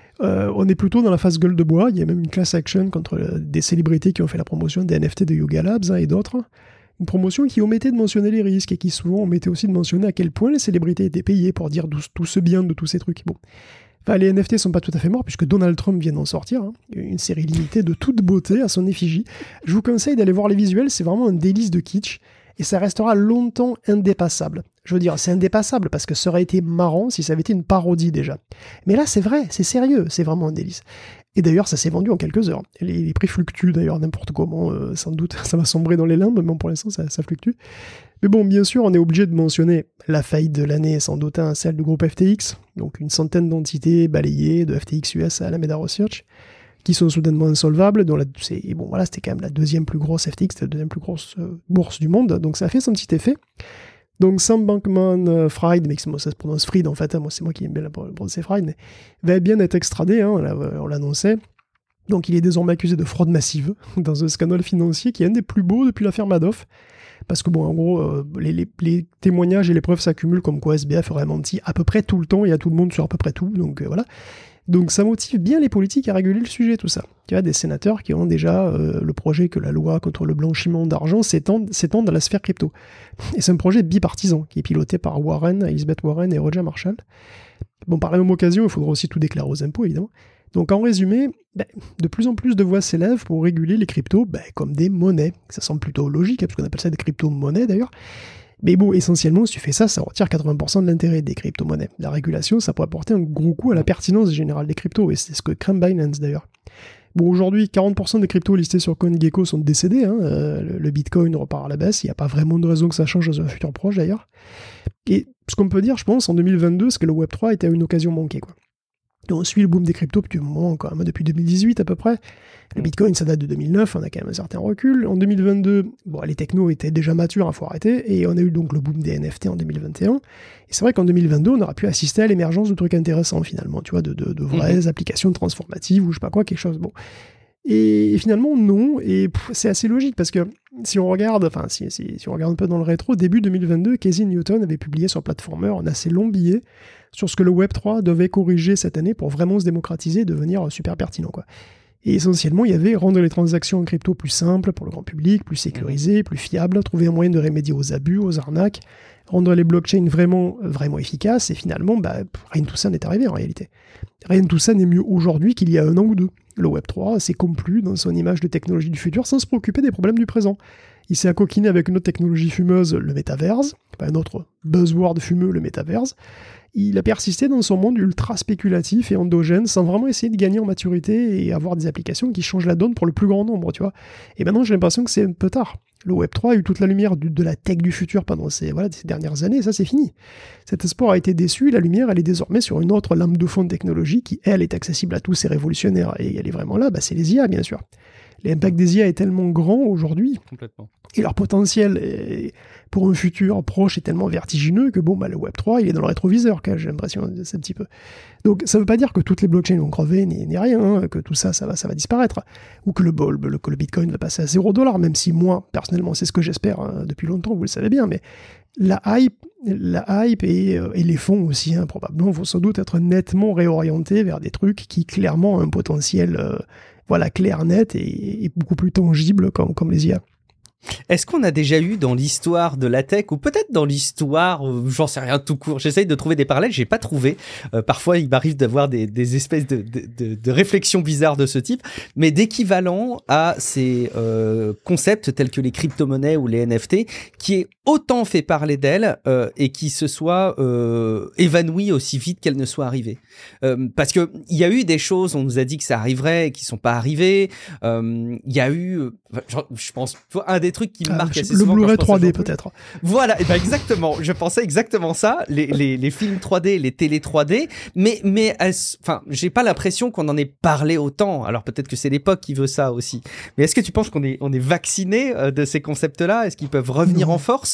On est plutôt dans la phase gueule de bois. Il y a même une class action contre des célébrités qui ont fait la promotion des NFT de Yuga Labs, hein, et d'autres. Une promotion qui omettait de mentionner les risques et qui souvent omettait aussi de mentionner à quel point les célébrités étaient payées pour dire tout ce bien de tous ces trucs. Bon. Enfin, les NFT sont pas tout à fait morts puisque Donald Trump vient d'en sortir, hein, une série limitée de toute beauté à son effigie. Je vous conseille d'aller voir les visuels, c'est vraiment un délice de kitsch. Et ça restera longtemps indépassable. Je veux dire, c'est indépassable parce que ça aurait été marrant si ça avait été une parodie déjà. Mais là, c'est vrai, c'est sérieux, c'est vraiment un délice. Et d'ailleurs, ça s'est vendu en quelques heures. Les prix fluctuent d'ailleurs n'importe comment, sans doute, ça va sombrer dans les limbes, mais bon, pour l'instant, ça fluctue. Mais bon, bien sûr, on est obligé de mentionner la faillite de l'année, sans doute, hein, celle du groupe FTX, donc une centaine d'entités balayées de FTX US à Alameda Research, qui sont soudainement insolvables, c'était quand même la deuxième plus grosse FTX, c'était la deuxième plus grosse bourse du monde, donc ça a fait son petit effet. Donc Sam Bankman-Fried, mais ça se prononce Fried en fait, c'est moi qui aime bien la prononcer Fried, mais va bien être extradé, hein, on l'annonçait. Donc il est désormais accusé de fraude massive dans un scandale financier qui est un des plus beaux depuis l'affaire Madoff. Parce que bon, en gros, les témoignages et les preuves s'accumulent comme quoi SBF aurait menti à peu près tout le temps et à tout le monde sur à peu près tout, donc voilà. Donc ça motive bien les politiques à réguler le sujet, tout ça. Il y a des sénateurs qui ont déjà le projet que la loi contre le blanchiment d'argent s'étende à la sphère crypto. Et c'est un projet bipartisan qui est piloté par Elizabeth Warren et Roger Marshall. Bon, par la même occasion, il faudra aussi tout déclarer aux impôts, évidemment. Donc en résumé, de plus en plus de voix s'élèvent pour réguler les cryptos comme des monnaies. Ça semble plutôt logique, parce qu'on appelle ça des crypto-monnaies d'ailleurs. Mais bon, essentiellement, si tu fais ça, ça retire 80% de l'intérêt des crypto-monnaies. La régulation, ça pourrait porter un gros coup à la pertinence générale des cryptos, et c'est ce que craint Binance d'ailleurs. Bon, aujourd'hui, 40% des cryptos listés sur CoinGecko sont décédés. Le Bitcoin repart à la baisse. Il n'y a pas vraiment de raison que ça change dans un futur proche, d'ailleurs. Et ce qu'on peut dire, je pense, en 2022, c'est que le Web3 était une occasion manquée, quoi. Et on suit le boom des cryptos depuis un moment, quand même, depuis 2018 à peu près. Le Bitcoin, ça date de 2009, on a quand même un certain recul. En 2022, bon, les technos étaient déjà matures, il faut arrêter, et on a eu donc le boom des NFT en 2021. Et c'est vrai qu'en 2022, on aura pu assister à l'émergence de trucs intéressants, finalement, tu vois, de vraies applications transformatives ou je sais pas quoi, quelque chose. Bon. Et finalement, non, et c'est assez logique, parce que si on regarde, si on regarde un peu dans le rétro, début 2022, Casey Newton avait publié sur Platformer un assez long billet sur ce que le Web3 devait corriger cette année pour vraiment se démocratiser et devenir super pertinent, quoi. Et essentiellement, il y avait rendre les transactions en crypto plus simples pour le grand public, plus sécurisées, plus fiables, trouver un moyen de remédier aux abus, aux arnaques, rendre les blockchains vraiment efficaces, et finalement, rien de tout ça n'est arrivé en réalité. Rien de tout ça n'est mieux aujourd'hui qu'il y a un an ou deux. Le Web3 s'est complu dans son image de technologie du futur sans se préoccuper des problèmes du présent. Il s'est accoquiné avec une autre technologie fumeuse, le métaverse, un autre buzzword fumeux, le métaverse. Il a persisté dans son monde ultra spéculatif et endogène sans vraiment essayer de gagner en maturité et avoir des applications qui changent la donne pour le plus grand nombre, tu vois. Et maintenant, j'ai l'impression que c'est un peu tard. Le Web3 a eu toute la lumière de la tech du futur pendant ces dernières années, et ça, c'est fini. Cet espoir a été déçu, et la lumière, elle est désormais sur une autre lame de fond de technologie qui, elle, est accessible à tous et révolutionnaire. Et elle est vraiment là, c'est les IA, bien sûr. L'impact des IA est tellement grand aujourd'hui, et leur potentiel pour un futur proche est tellement vertigineux que le Web3, il est dans le rétroviseur, j'ai l'impression, c'est un petit peu. Donc ça ne veut pas dire que toutes les blockchains vont crever, ni rien, que tout ça, ça va disparaître, ou que le Bitcoin va passer à $0, même si moi, personnellement, c'est ce que j'espère depuis longtemps, vous le savez bien, mais la hype et les fonds aussi, probablement, vont sans doute être nettement réorientés vers des trucs qui, clairement, ont un potentiel clair, net et beaucoup plus tangible comme les IA. Est-ce qu'on a déjà eu dans l'histoire de la tech, ou peut-être dans l'histoire, j'en sais rien, tout court, j'essaye de trouver des parallèles, j'ai pas trouvé. Parfois, il m'arrive d'avoir des espèces de réflexions bizarres de ce type, mais d'équivalent à ces concepts tels que les crypto-monnaies ou les NFT, qui est autant fait parler d'elles et qui se soit évanouie aussi vite qu'elles ne soient arrivées. Parce que il y a eu des choses, on nous a dit que ça arriverait et qui sont pas arrivées. Il y a eu, je pense, un des trucs qui me marque assez souvent. Le Blu-ray 3D peut-être. Voilà, et exactement. Je pensais exactement ça. Les films 3D, les télé 3D, mais j'ai pas l'impression qu'on en ait parlé autant. Alors peut-être que c'est l'époque qui veut ça aussi. Mais est-ce que tu penses qu'on est vacciné de ces concepts-là? Est-ce qu'ils peuvent revenir en force?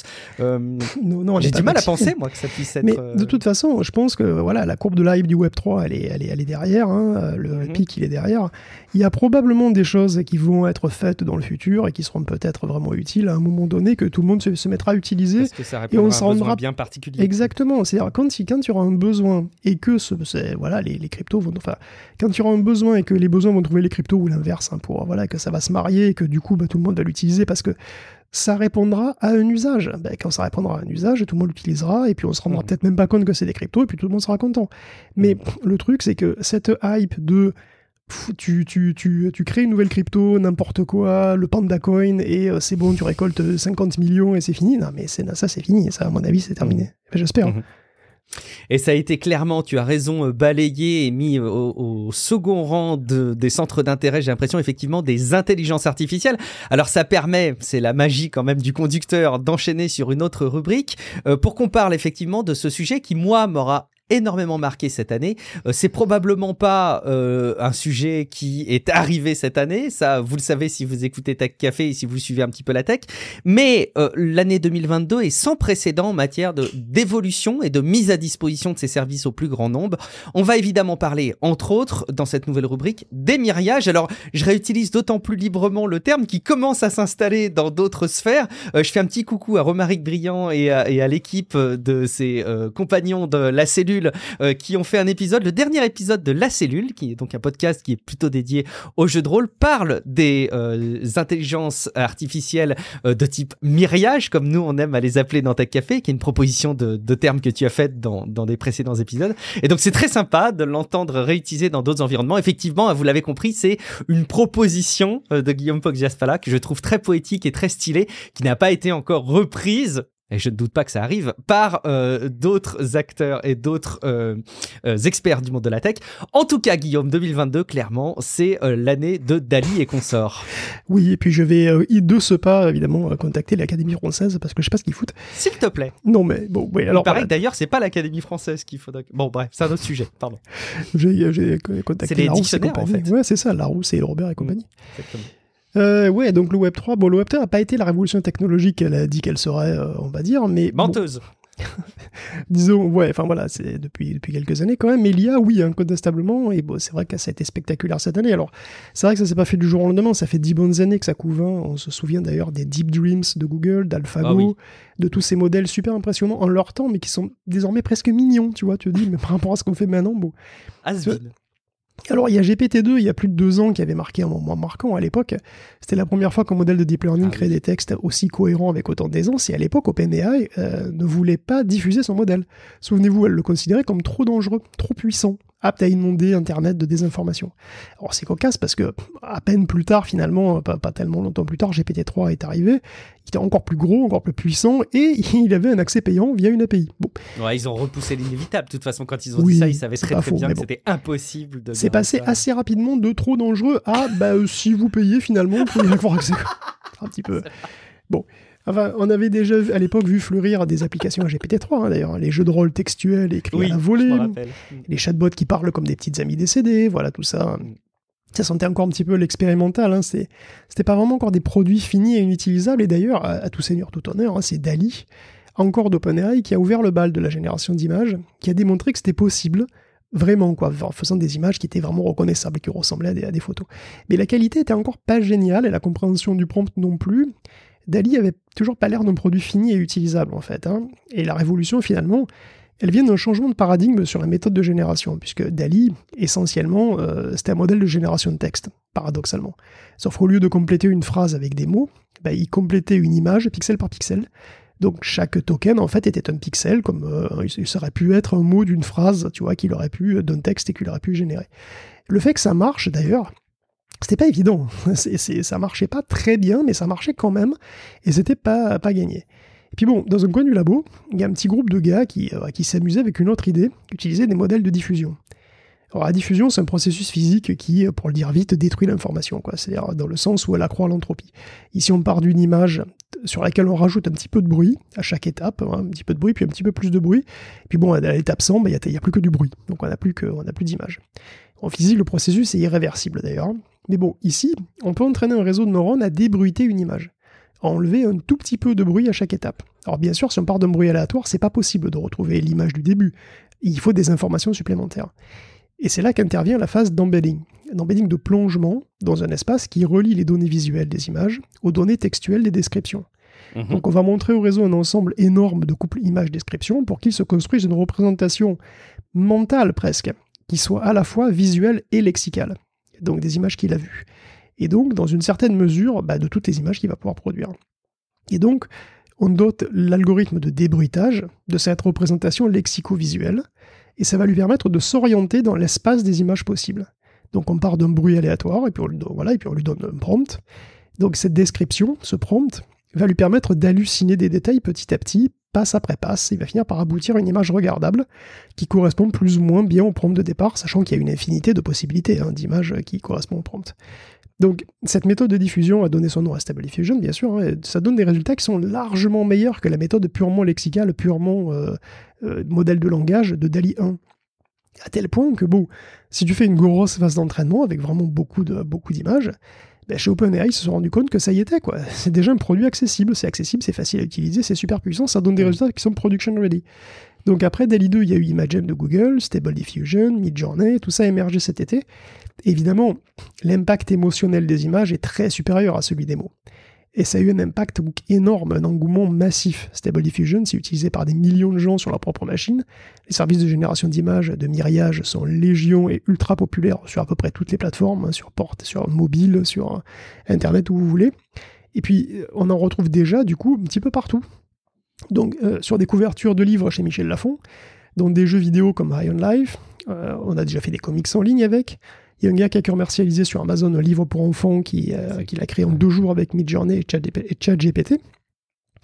Non, j'ai du mal à penser, moi, que ça puisse être. Mais de toute façon, je pense que la courbe de l'hype du Web3, elle est derrière. Le pic, il est derrière. Il y a probablement des choses qui vont être faites dans le futur et qui seront peut-être vraiment utiles à un moment donné que tout le monde se mettra à utiliser. Parce que ça répondra à un besoin bien particulier. Exactement. C'est-à-dire quand il y aura un besoin et que les cryptos vont... quand il y aura un besoin et que les besoins vont trouver les cryptos ou l'inverse, que ça va se marier et que du coup, tout le monde va l'utiliser parce que ça répondra à un usage. Quand ça répondra à un usage, tout le monde l'utilisera et puis on se rendra peut-être même pas compte que c'est des cryptos et puis tout le monde sera content. Mais le truc, c'est que cette hype de tu crées une nouvelle crypto, n'importe quoi, le Panda Coin, et c'est bon, tu récoltes 50 millions et c'est fini. Non, mais ça, c'est fini. Ça, à mon avis, c'est terminé. J'espère. Et ça a été clairement, tu as raison, balayé et mis au second rang des centres d'intérêt, j'ai l'impression, effectivement, des intelligences artificielles. Alors ça permet, c'est la magie quand même du conducteur, d'enchaîner sur une autre rubrique pour qu'on parle effectivement de ce sujet qui, moi, m'aura énormément marqué cette année. C'est probablement pas un sujet qui est arrivé cette année, ça vous le savez si vous écoutez Tech Café et si vous suivez un petit peu la tech, mais l'année 2022 est sans précédent en matière d'évolution et de mise à disposition de ces services au plus grand nombre. On va évidemment parler, entre autres, dans cette nouvelle rubrique, des myriages. Alors, je réutilise d'autant plus librement le terme qui commence à s'installer dans d'autres sphères. Je fais un petit coucou à Romaric Briand et à l'équipe de ses compagnons de La Cellule qui ont fait un épisode, le dernier épisode de La Cellule, qui est donc un podcast qui est plutôt dédié aux jeux de rôle, parle des intelligences artificielles de type myriage, comme nous on aime à les appeler dans Tech Café, qui est une proposition de terme que tu as faite dans des précédents épisodes. Et donc c'est très sympa de l'entendre réutilisé dans d'autres environnements. Effectivement, vous l'avez compris, c'est une proposition de Guillaume Poggiaspala que je trouve très poétique et très stylée, qui n'a pas été encore reprise et je ne doute pas que ça arrive, par d'autres acteurs et d'autres experts du monde de la tech. En tout cas, Guillaume, 2022, clairement, c'est l'année de DALL-E et consorts. Oui, et puis je vais de ce pas, évidemment, contacter l'Académie française, parce que je sais pas ce qu'ils foutent. S'il te plaît. Non, mais bon, oui, alors... Il paraît que d'ailleurs, c'est pas l'Académie française qu'il faut... Bon, bref, c'est un autre sujet, pardon. J'ai contacté c'est les Larousse dictionnaires, en fait. Ouais, c'est ça, Larousse et Robert et compagnie. Exactement. Ouais, donc le Web3, bon, le Web3 n'a pas été la révolution technologique qu'elle a dit qu'elle serait, on va dire, mais... Menteuse. Bon, disons, ouais, enfin voilà, c'est depuis quelques années quand même, mais l'IA, oui, incontestablement, et bon, c'est vrai que ça a été spectaculaire cette année. Alors, c'est vrai que ça s'est pas fait du jour au lendemain, ça fait 10 bonnes années que ça couve, hein. On se souvient d'ailleurs des Deep Dreams de Google, d'AlphaGo, de tous ces modèles super impressionnants en leur temps, mais qui sont désormais presque mignons, tu vois, tu te dis, mais par rapport à ce qu'on fait maintenant, bon... Has-been. Alors, il y a GPT-2, il y a plus de 2 ans, qui avait marqué un moment marquant à l'époque. C'était la première fois qu'un modèle de deep learning créait des textes aussi cohérents avec autant d'aisance, et à l'époque, OpenAI ne voulait pas diffuser son modèle. Souvenez-vous, elle le considérait comme trop dangereux, trop puissant, apte à inonder Internet de désinformation. Alors, c'est cocasse parce que, à peine plus tard, finalement, pas tellement longtemps plus tard, GPT-3 est arrivé. Il était encore plus gros, encore plus puissant, et il avait un accès payant via une API. Bon. Ouais, ils ont repoussé l'inévitable. De toute façon, quand ils ont dit ça, ils savaient très bien que c'était impossible de... C'est passé assez rapidement de trop dangereux à, si vous payez, finalement, vous pouvez y avoir accès. Un petit peu... Bon. Enfin, on avait déjà à l'époque vu fleurir des applications à GPT-3, hein, d'ailleurs, les jeux de rôle textuels écrits à la volée, les chatbots qui parlent comme des petites amies décédées, voilà, tout ça. Ça sentait encore un petit peu l'expérimental, hein, c'était pas vraiment encore des produits finis et inutilisables, et d'ailleurs, à tout seigneur, tout honneur, hein, c'est DALL-E, encore d'OpenAI, qui a ouvert le bal de la génération d'images, qui a démontré que c'était possible, vraiment, quoi, en faisant des images qui étaient vraiment reconnaissables, qui ressemblaient à des photos. Mais la qualité était encore pas géniale, et la compréhension du prompt non plus. DALL-E avait toujours pas l'air d'un produit fini et utilisable, en fait, hein. Et la révolution, finalement, elle vient d'un changement de paradigme sur la méthode de génération, puisque DALL-E, essentiellement, c'était un modèle de génération de texte, paradoxalement. Sauf qu'au lieu de compléter une phrase avec des mots, il complétait une image pixel par pixel. Donc chaque token, en fait, était un pixel, comme il aurait pu être un mot d'une phrase, tu vois, d'un texte et qu'il aurait pu générer. Le fait que ça marche, d'ailleurs, c'était pas évident. Ça marchait pas très bien, mais ça marchait quand même, et c'était pas gagné. Et puis bon, dans un coin du labo, il y a un petit groupe de gars qui s'amusaient avec une autre idée, utiliser des modèles de diffusion. Alors la diffusion, c'est un processus physique qui, pour le dire vite, détruit l'information, quoi. C'est-à-dire dans le sens où elle accroît l'entropie. Ici, on part d'une image sur laquelle on rajoute un petit peu de bruit à chaque étape, hein, un petit peu de bruit, puis un petit peu plus de bruit. Et puis bon, à l'étape 100, il n'y a plus que du bruit, donc on n'a plus d'image. En physique, le processus est irréversible d'ailleurs. Mais bon, ici, on peut entraîner un réseau de neurones à débruiter une image, à enlever un tout petit peu de bruit à chaque étape. Alors bien sûr, si on part d'un bruit aléatoire, c'est pas possible de retrouver l'image du début. Il faut des informations supplémentaires. Et c'est là qu'intervient la phase d'embedding de plongement dans un espace qui relie les données visuelles des images aux données textuelles des descriptions. Donc on va montrer au réseau un ensemble énorme de couples image-description pour qu'il se construise une représentation mentale presque, qui soit à la fois visuelle et lexicale. Donc des images qu'il a vues. Et donc, dans une certaine mesure, de toutes les images qu'il va pouvoir produire. Et donc, on dote l'algorithme de débruitage de cette représentation lexico-visuelle, et ça va lui permettre de s'orienter dans l'espace des images possibles. Donc on part d'un bruit aléatoire, et puis on lui donne un prompt. Donc cette description, ce prompt, va lui permettre d'halluciner des détails petit à petit, passe après passe, il va finir par aboutir à une image regardable qui correspond plus ou moins bien au prompt de départ, sachant qu'il y a une infinité de possibilités d'images qui correspondent au prompt. Donc cette méthode de diffusion a donné son nom à Stable Diffusion, bien sûr, et ça donne des résultats qui sont largement meilleurs que la méthode purement lexicale, purement modèle de langage de DALL-E 1. À tel point que, si tu fais une grosse phase d'entraînement avec vraiment beaucoup d'images, chez OpenAI, ils se sont rendus compte que ça y était, quoi. C'est déjà un produit accessible, c'est facile à utiliser, c'est super puissant, ça donne des résultats qui sont production ready. Donc après DALL-E 2, il y a eu Imagen de Google, Stable Diffusion, Midjourney, tout ça a émergé cet été. Évidemment, l'impact émotionnel des images est très supérieur à celui des mots. Et ça a eu un impact énorme, un engouement massif. Stable Diffusion, c'est utilisé par des millions de gens sur leur propre machine. Les services de génération d'images de myriage sont légion et ultra populaires sur à peu près toutes les plateformes, sur mobile, sur Internet, où vous voulez. Et puis, on en retrouve déjà, du coup, un petit peu partout. Donc, sur des couvertures de livres chez Michel Lafon, dans des jeux vidéo comme High on Life, on a déjà fait des comics en ligne avec. Il y a un gars qui a commercialisé sur Amazon un livre pour enfants qu'il a créé en 2 jours avec Midjourney et ChatGPT.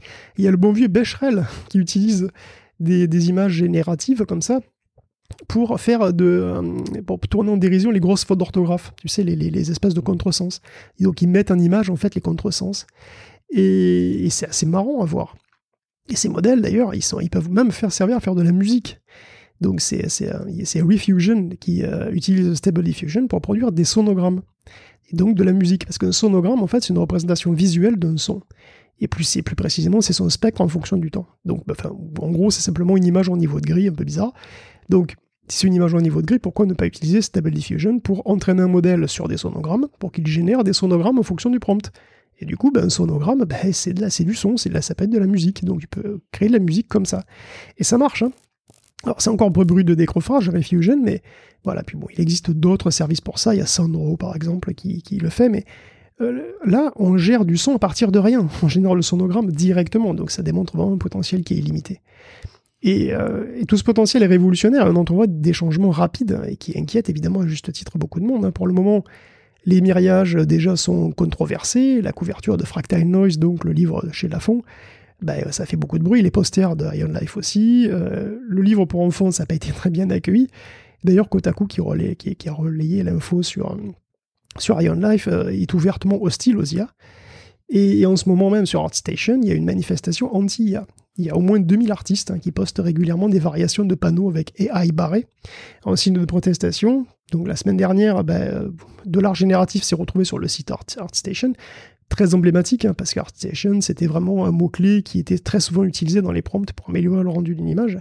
Il y a le bon vieux Becherel qui utilise des images génératives comme ça pour tourner en dérision les grosses fautes d'orthographe, tu sais, les espèces de contresens. Et donc ils mettent en image en fait les contresens. Et c'est assez marrant à voir. Et ces modèles d'ailleurs, ils peuvent même servir à faire de la musique. Donc c'est Refusion qui utilise Stable Diffusion pour produire des sonogrammes. Et donc de la musique. Parce qu'un sonogramme, en fait, c'est une représentation visuelle d'un son. Et plus précisément, c'est son spectre en fonction du temps. Donc, en gros, c'est simplement une image en niveau de grille, un peu bizarre. Donc, si c'est une image en niveau de grille, pourquoi ne pas utiliser Stable Diffusion pour entraîner un modèle sur des sonogrammes, pour qu'il génère des sonogrammes en fonction du prompt. Et du coup, un sonogramme, c'est du son, ça peut être de la musique. Donc, tu peux créer de la musique comme ça. Et ça marche, hein. Alors, c'est encore bruit de décrochage, Refusion, mais voilà. Puis bon, il existe d'autres services pour ça. Il y a Sandro, par exemple, qui le fait, mais là, on gère du son à partir de rien. On génère le sonogramme directement, donc ça démontre vraiment un potentiel qui est illimité. Et tout ce potentiel est révolutionnaire, on entrevoit des changements rapides et qui inquiètent évidemment à juste titre beaucoup de monde. Pour le moment, les myriages déjà sont controversés, la couverture de Fractal Noise, donc le livre chez Lafon, ça fait beaucoup de bruit, les posters de Ion Life aussi, le livre pour enfants, ça n'a pas été très bien accueilli. D'ailleurs, Kotaku qui a relayé l'info sur Ion Life est ouvertement hostile aux IA. Et en ce moment même sur ArtStation, il y a une manifestation anti-IA. Il y a au moins 2000 artistes qui postent régulièrement des variations de panneaux avec AI barré en signe de protestation. Donc la semaine dernière, de l'art génératif s'est retrouvé sur le site ArtStation. Très emblématique, parce qu'ArtStation, c'était vraiment un mot-clé qui était très souvent utilisé dans les prompts pour améliorer le rendu d'une image.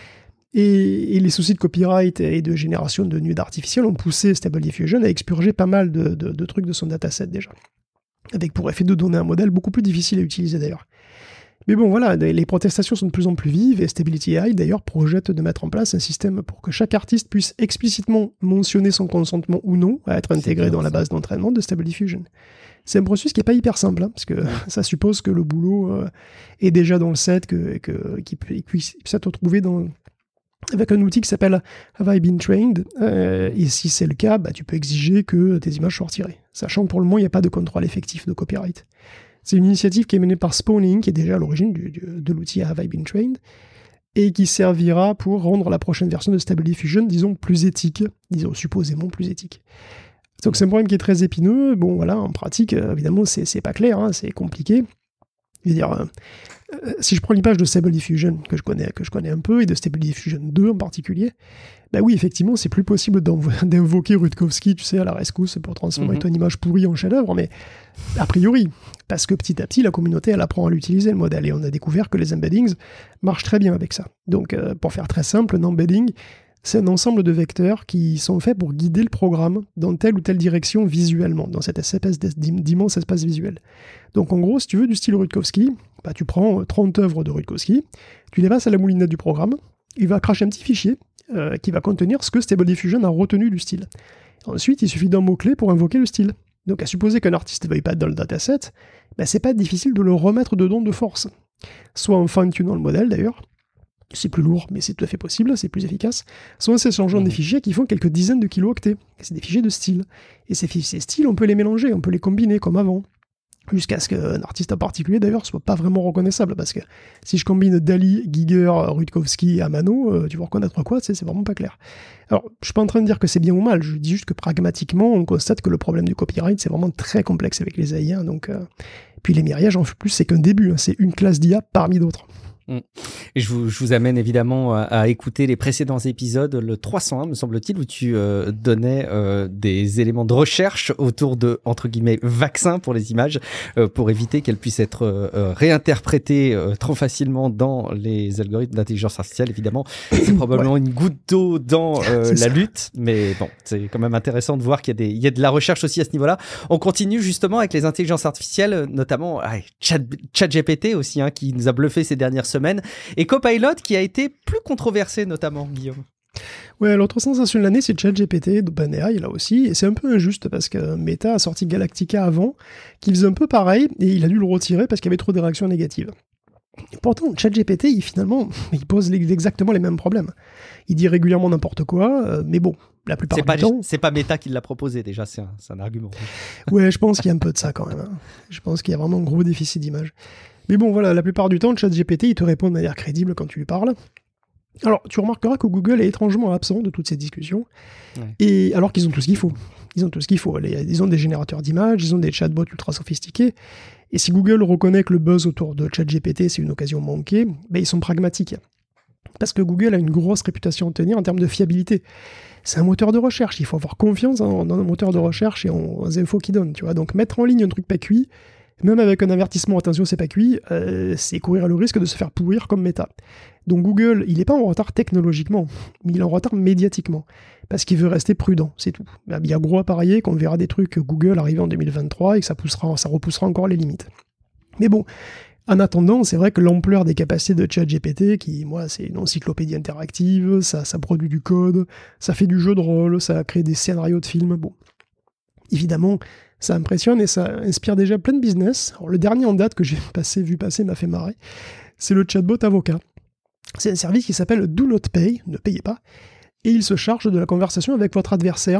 Et les soucis de copyright et de génération de nudes artificielles ont poussé Stable Diffusion à expurger pas mal de trucs de son dataset déjà. Avec pour effet de donner un modèle beaucoup plus difficile à utiliser d'ailleurs. Mais bon, voilà, les protestations sont de plus en plus vives et Stability AI d'ailleurs projette de mettre en place un système pour que chaque artiste puisse explicitement mentionner son consentement ou non à être intégré dans la base d'entraînement de Stable Diffusion. C'est un processus qui n'est pas hyper simple, parce que ça suppose que le boulot est déjà dans le set, qu'il puisse être retrouvé avec un outil qui s'appelle Have I Been Trained, et si c'est le cas, tu peux exiger que tes images soient retirées, sachant que pour le moment, il n'y a pas de contrôle effectif de copyright. C'est une initiative qui est menée par Spawning, qui est déjà à l'origine de l'outil Have I Been Trained, et qui servira pour rendre la prochaine version de Stable Diffusion, disons, plus éthique, supposément plus éthique. Donc c'est un problème qui est très épineux. Bon, voilà, en pratique, évidemment, c'est pas clair, c'est compliqué. Je veux dire, si je prends l'image de Stable Diffusion, que je connais un peu, et de Stable Diffusion 2 en particulier, oui, effectivement, c'est plus possible d'invoquer Rutkowski, tu sais, à la rescousse pour transformer ton image pourrie en chef-d'œuvre, mais a priori, parce que petit à petit, la communauté, elle apprend à l'utiliser, le modèle, et on a découvert que les embeddings marchent très bien avec ça. Donc, pour faire très simple, un embedding, c'est un ensemble de vecteurs qui sont faits pour guider le programme dans telle ou telle direction visuellement, dans cette espèce d'immense espace visuel. Donc en gros, si tu veux du style Rutkowski, tu prends 30 œuvres de Rutkowski, tu les passes à la moulinette du programme, il va cracher un petit fichier qui va contenir ce que Stable Diffusion a retenu du style. Ensuite, il suffit d'un mot-clé pour invoquer le style. Donc à supposer qu'un artiste ne veuille pas être dans le dataset, c'est pas difficile de le remettre dedans de force. Soit en fine-tunant le modèle d'ailleurs, c'est plus lourd, mais c'est tout à fait possible, c'est plus efficace. Soit en s'échangeant des fichiers qui font quelques dizaines de kilooctets. C'est des fichiers de style. Et ces fichiers styles, on peut les mélanger, on peut les combiner comme avant. Jusqu'à ce qu'un artiste en particulier, d'ailleurs, soit pas vraiment reconnaissable. Parce que si je combine Dali, Giger, Rutkowski, Amano, tu vas reconnaître quoi, c'est vraiment pas clair. Alors, je suis pas en train de dire que c'est bien ou mal, je dis juste que pragmatiquement, on constate que le problème du copyright, c'est vraiment très complexe avec les AI. Donc, puis les myriages, en plus, c'est qu'un début, c'est une classe d'IA parmi d'autres. Et je vous amène évidemment à écouter les précédents épisodes, le 301 me semble-t-il, où tu donnais des éléments de recherche autour de, entre guillemets, vaccins pour les images, pour éviter qu'elles puissent être réinterprétées trop facilement dans les algorithmes d'intelligence artificielle. Évidemment, c'est probablement une goutte d'eau dans la lutte, mais bon, c'est quand même intéressant de voir qu'il y a de la recherche aussi à ce niveau-là. On continue justement avec les intelligences artificielles, notamment ChatGPT aussi, qui nous a bluffé ces dernières semaines, et Copilot qui a été plus controversé notamment, Guillaume. Ouais, l'autre sensation de l'année, c'est ChatGPT d'OpenAI, là aussi, et c'est un peu injuste parce que Meta a sorti Galactica avant, qui faisait un peu pareil, et il a dû le retirer parce qu'il y avait trop de réactions négatives. Et pourtant, ChatGPT, il pose exactement les mêmes problèmes. Il dit régulièrement n'importe quoi, mais bon, la plupart du temps... C'est pas Meta qui l'a proposé, déjà, c'est un argument. Ouais, je pense qu'il y a un peu de ça quand même. Je pense qu'il y a vraiment un gros déficit d'image. Mais bon, voilà, la plupart du temps, ChatGPT, il te répond de manière crédible quand tu lui parles. Alors, tu remarqueras que Google est étrangement absent de toutes ces discussions, et alors qu'ils ont tout ce qu'il faut. Ils ont tout ce qu'il faut. Ils ont des générateurs d'images, ils ont des chatbots ultra sophistiqués, et si Google reconnaît que le buzz autour de ChatGPT, c'est une occasion manquée, ben ils sont pragmatiques. Parce que Google a une grosse réputation à tenir en termes de fiabilité. C'est un moteur de recherche, il faut avoir confiance dans un moteur de recherche et aux infos qu'il donne, tu vois. Donc mettre en ligne un truc pas cuit, même avec un avertissement, attention c'est pas cuit, c'est courir le risque de se faire pourrir comme Meta. Donc Google, il n'est pas en retard technologiquement, mais il est en retard médiatiquement, parce qu'il veut rester prudent, c'est tout. Il y a gros à parier qu'on verra des trucs Google arriver en 2023 et que ça repoussera encore les limites. Mais bon, en attendant, c'est vrai que l'ampleur des capacités de ChatGPT, qui, moi, c'est une encyclopédie interactive, ça produit du code, ça fait du jeu de rôle, ça crée des scénarios de films, bon. Évidemment, ça impressionne et ça inspire déjà plein de business. Alors, le dernier en date que j'ai vu passer m'a fait marrer, c'est le chatbot avocat. C'est un service qui s'appelle Do Not Pay, ne payez pas, et il se charge de la conversation avec votre adversaire,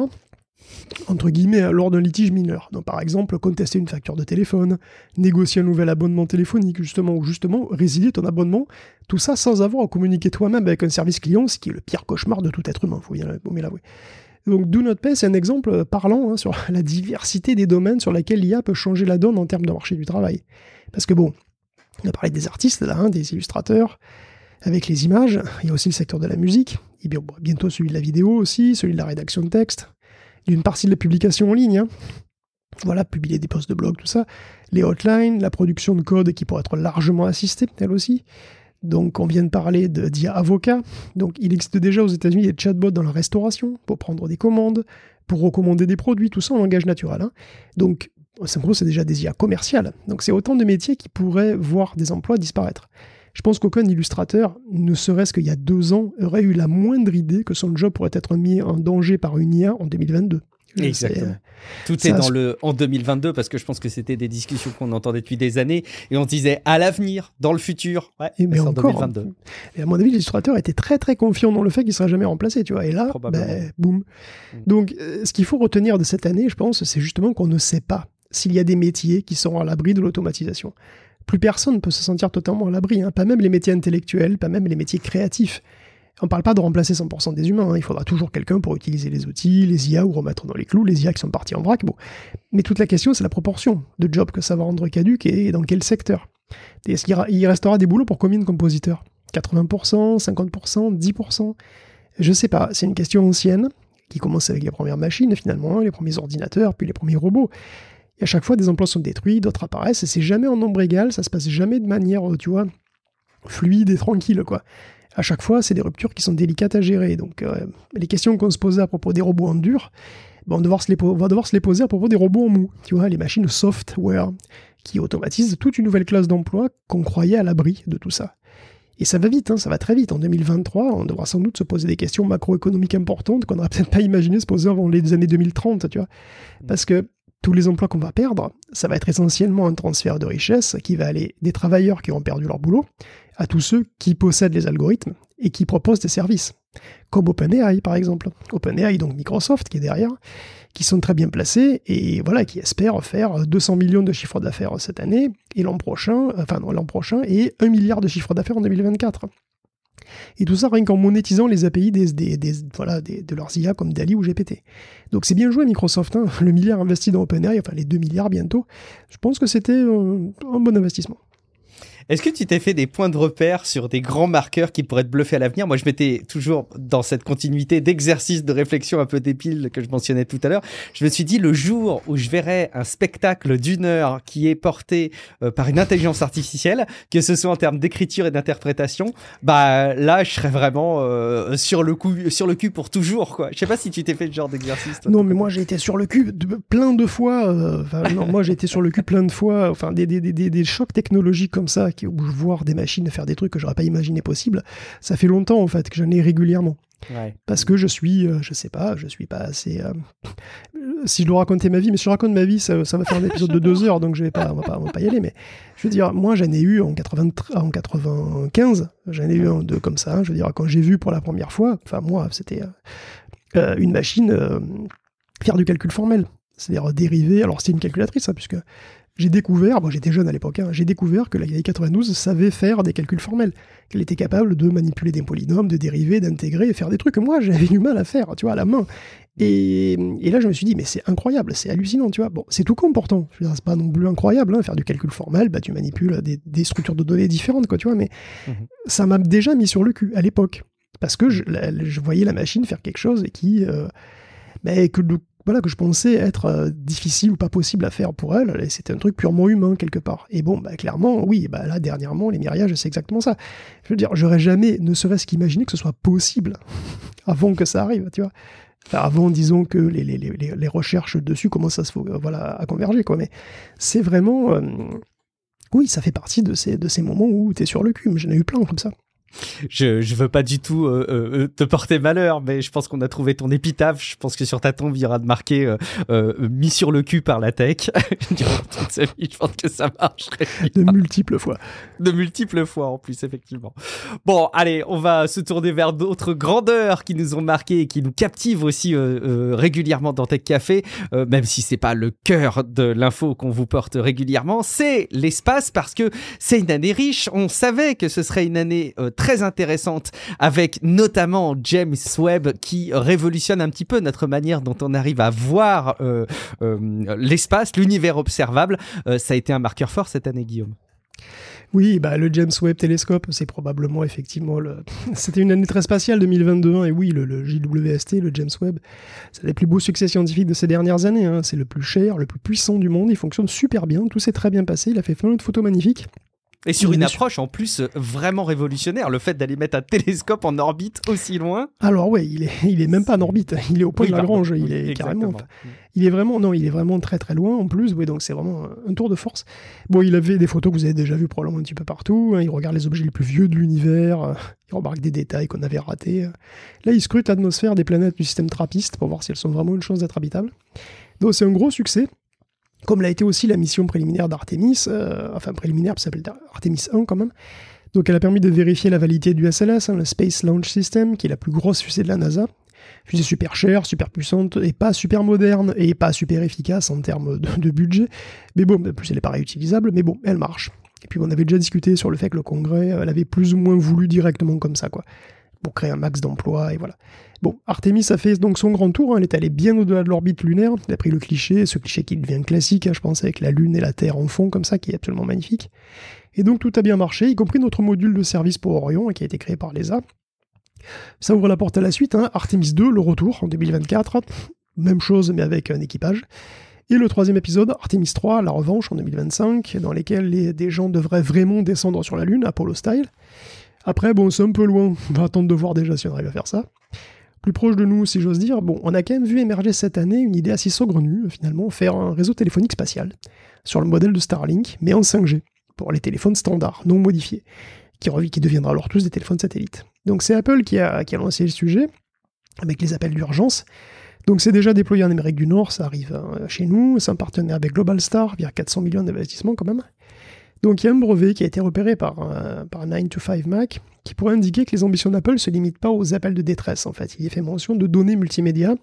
entre guillemets, lors d'un litige mineur. Donc, par exemple, contester une facture de téléphone, négocier un nouvel abonnement téléphonique, ou justement résilier ton abonnement, tout ça sans avoir à communiquer toi-même avec un service client, ce qui est le pire cauchemar de tout être humain, faut bien l'avouer. Donc, Do Not Pay, c'est un exemple parlant sur la diversité des domaines sur lesquels l'IA peut changer la donne en termes de marché du travail. Parce que bon, on a parlé des artistes, là, des illustrateurs, avec les images, il y a aussi le secteur de la musique, et bien, bientôt celui de la vidéo aussi, celui de la rédaction de texte, d'une partie de la publication en ligne, hein. Voilà, publier des posts de blog, tout ça, les hotlines, la production de code qui pourrait être largement assistée, elle aussi. Donc on vient de parler d'IA avocat, donc il existe déjà aux États-Unis des chatbots dans la restauration, pour prendre des commandes, pour recommander des produits, tout ça en langage naturel, hein. Donc en gros c'est déjà des IA commerciales, donc c'est autant de métiers qui pourraient voir des emplois disparaître. Je pense qu'aucun illustrateur, ne serait-ce qu'il y a 2 ans, aurait eu la moindre idée que son job pourrait être mis en danger par une IA en 2022. Exactement. Tout est dans le en 2022 parce que je pense que c'était des discussions qu'on entendait depuis des années et on disait à l'avenir, dans le futur. Ouais, mais en 2022. Et à mon avis, l'illustrateur était très très confiant dans le fait qu'il ne serait jamais remplacé, tu vois. Et là, boum. Donc, ce qu'il faut retenir de cette année, je pense, c'est justement qu'on ne sait pas s'il y a des métiers qui seront à l'abri de l'automatisation. Plus personne ne peut se sentir totalement à l'abri, hein. Pas même les métiers intellectuels, pas même les métiers créatifs. On ne parle pas de remplacer 100% des humains, hein. Il faudra toujours quelqu'un pour utiliser les outils, les IA ou remettre dans les clous les IA qui sont partis en vrac. Bon. Mais toute la question, c'est la proportion de jobs que ça va rendre caduques et dans quel secteur. Est-ce qu'il restera des boulots pour combien de compositeurs ? 80%, 50%, 10%? Je sais pas, c'est une question ancienne qui commence avec les premières machines finalement, les premiers ordinateurs, puis les premiers robots. Et à chaque fois, des emplois sont détruits, d'autres apparaissent, et c'est jamais en nombre égal, ça se passe jamais de manière, tu vois, fluide et tranquille, quoi. À chaque fois, c'est des ruptures qui sont délicates à gérer. Donc, les questions qu'on se posait à propos des robots en dur, on va devoir se les poser à propos des robots en mou. Tu vois, les machines software qui automatisent toute une nouvelle classe d'emplois qu'on croyait à l'abri de tout ça. Et ça va vite, hein, ça va très vite. En 2023, on devra sans doute se poser des questions macroéconomiques importantes qu'on n'aurait peut-être pas imaginé se poser avant les années 2030, tu vois. Parce que tous les emplois qu'on va perdre, ça va être essentiellement un transfert de richesse qui va aller des travailleurs qui ont perdu leur boulot à tous ceux qui possèdent les algorithmes et qui proposent des services. Comme OpenAI, par exemple. OpenAI, donc Microsoft, qui est derrière, qui sont très bien placés et voilà, qui espèrent faire 200 millions de chiffre d'affaires cette année et l'an prochain et 1 milliard de chiffre d'affaires en 2024. Et tout ça rien qu'en monétisant les API de leurs IA comme DALL-E ou GPT. Donc c'est bien joué Microsoft, hein. Le milliard investi dans OpenAI, enfin les 2 milliards bientôt, je pense que c'était un bon investissement. Est-ce que tu t'es fait des points de repère sur des grands marqueurs qui pourraient te bluffer à l'avenir ? Moi, je m'étais toujours dans cette continuité d'exercice de réflexion un peu débile que je mentionnais tout à l'heure. Je me suis dit, le jour où je verrai un spectacle d'1 heure qui est porté par une intelligence artificielle, que ce soit en termes d'écriture et d'interprétation, bah là, je serais vraiment sur le cul pour toujours, quoi. Je sais pas si tu t'es fait ce genre d'exercice. Toi, non, mais moi, j'ai été sur le cul plein de fois. Moi, j'ai été sur le cul plein de fois. Enfin, des chocs technologiques comme ça, où je vois des machines faire des trucs que j'aurais pas imaginé possible, ça fait longtemps en fait que j'en ai régulièrement. Ouais. Parce que je suis pas assez... si je dois raconter ma vie, mais si je raconte ma vie, ça va faire un épisode de 2 heures, donc on va pas y aller, mais je veux dire, moi j'en ai eu en 95, j'en ai eu un deux comme ça, je veux dire, quand j'ai vu pour la première fois, enfin moi, c'était une machine faire du calcul formel, c'est-à-dire dériver, alors c'est une calculatrice, hein, puisque j'ai découvert, bon j'étais jeune à l'époque, j'ai découvert que la grille 92 savait faire des calculs formels, qu'elle était capable de manipuler des polynômes, de dériver, d'intégrer, et faire des trucs que moi j'avais du mal à faire, tu vois, à la main. Et là je me suis dit, mais c'est incroyable, c'est hallucinant, tu vois. Bon, c'est tout con pourtant, je veux dire, c'est pas non plus incroyable, faire du calcul formel, tu manipules des structures de données différentes, quoi, tu vois, mais ça m'a déjà mis sur le cul à l'époque, parce que je voyais la machine faire quelque chose et que je pensais être difficile ou pas possible à faire pour elle, et c'était un truc purement humain quelque part. Et bon, clairement, oui, là dernièrement, les miriages, c'est exactement ça. Je veux dire, j'aurais jamais, ne serait-ce qu'imaginé que ce soit possible avant que ça arrive, tu vois. Enfin, avant, disons que les recherches dessus commencent à converger, quoi. Mais c'est vraiment... oui, ça fait partie de ces moments où t'es sur le cul, mais j'en ai eu plein comme ça. Je veux pas du tout te porter malheur, mais je pense qu'on a trouvé ton épitaphe. Je pense que sur ta tombe, il y aura de marqué mis sur le cul par la tech. Je pense que ça marcherait. De multiples fois. De multiples fois en plus, effectivement. Bon, allez, on va se tourner vers d'autres grandeurs qui nous ont marqué et qui nous captivent aussi régulièrement dans Tech Café, même si c'est pas le cœur de l'info qu'on vous porte régulièrement. C'est l'espace, parce que c'est une année riche. On savait que ce serait une année très intéressante, avec notamment James Webb qui révolutionne un petit peu notre manière dont on arrive à voir l'espace, l'univers observable. Ça a été un marqueur fort cette année, Guillaume. Oui, le James Webb Télescope, c'est probablement effectivement C'était une année très spatiale 2022, et oui, le JWST, le James Webb, c'est les plus beaux succès scientifiques de ces dernières années. C'est le plus cher, le plus puissant du monde, il fonctionne super bien, tout s'est très bien passé, il a fait plein de photos magnifiques. Et sur une approche en plus vraiment révolutionnaire, le fait d'aller mettre un télescope en orbite aussi loin. Alors ouais, il est même pas en orbite, il est au point de Lagrange, il est carrément. Il est vraiment très très loin en plus, donc c'est vraiment un tour de force. Bon, il avait des photos que vous avez déjà vues probablement un petit peu partout, il regarde les objets les plus vieux de l'univers, il remarque des détails qu'on avait ratés. Là, il scrute l'atmosphère des planètes du système trappiste pour voir si elles sont vraiment une chance d'être habitables. Donc c'est un gros succès. Comme l'a été aussi la mission préliminaire d'Artemis, préliminaire, ça s'appelle Artemis 1 quand même. Donc elle a permis de vérifier la validité du SLS, le Space Launch System, qui est la plus grosse fusée de la NASA. Fusée super chère, super puissante, et pas super moderne, et pas super efficace en termes de budget. Mais bon, en plus elle n'est pas réutilisable, mais bon, elle marche. Et puis on avait déjà discuté sur le fait que le Congrès l'avait plus ou moins voulu directement comme ça, quoi, pour créer un max d'emplois, et voilà. Bon, Artemis a fait donc son grand tour, elle est allée bien au-delà de l'orbite lunaire, elle a pris le cliché, ce cliché qui devient classique, je pense, avec la Lune et la Terre en fond, comme ça, qui est absolument magnifique. Et donc tout a bien marché, y compris notre module de service pour Orion, qui a été créé par l'ESA. Ça ouvre la porte à la suite, Artemis 2, le retour, en 2024, même chose, mais avec un équipage. Et le troisième épisode, Artemis 3, la revanche, en 2025, dans lesquels des gens devraient vraiment descendre sur la Lune, Apollo style. Après, bon, c'est un peu loin, on va attendre de voir déjà si on arrive à faire ça. Plus proche de nous, si j'ose dire, bon, on a quand même vu émerger cette année une idée assez saugrenue, finalement, faire un réseau téléphonique spatial, sur le modèle de Starlink, mais en 5G, pour les téléphones standards, non modifiés, qui deviendront alors tous des téléphones satellites. Donc c'est Apple qui a lancé le sujet, avec les appels d'urgence. Donc c'est déjà déployé en Amérique du Nord, ça arrive chez nous, c'est un partenaire avec Globalstar, via 400 millions d'investissements quand même. Donc il y a un brevet qui a été repéré par 9to5Mac, qui pourrait indiquer que les ambitions d'Apple ne se limitent pas aux appels de détresse, en fait. Il y est fait mention de données multimédia,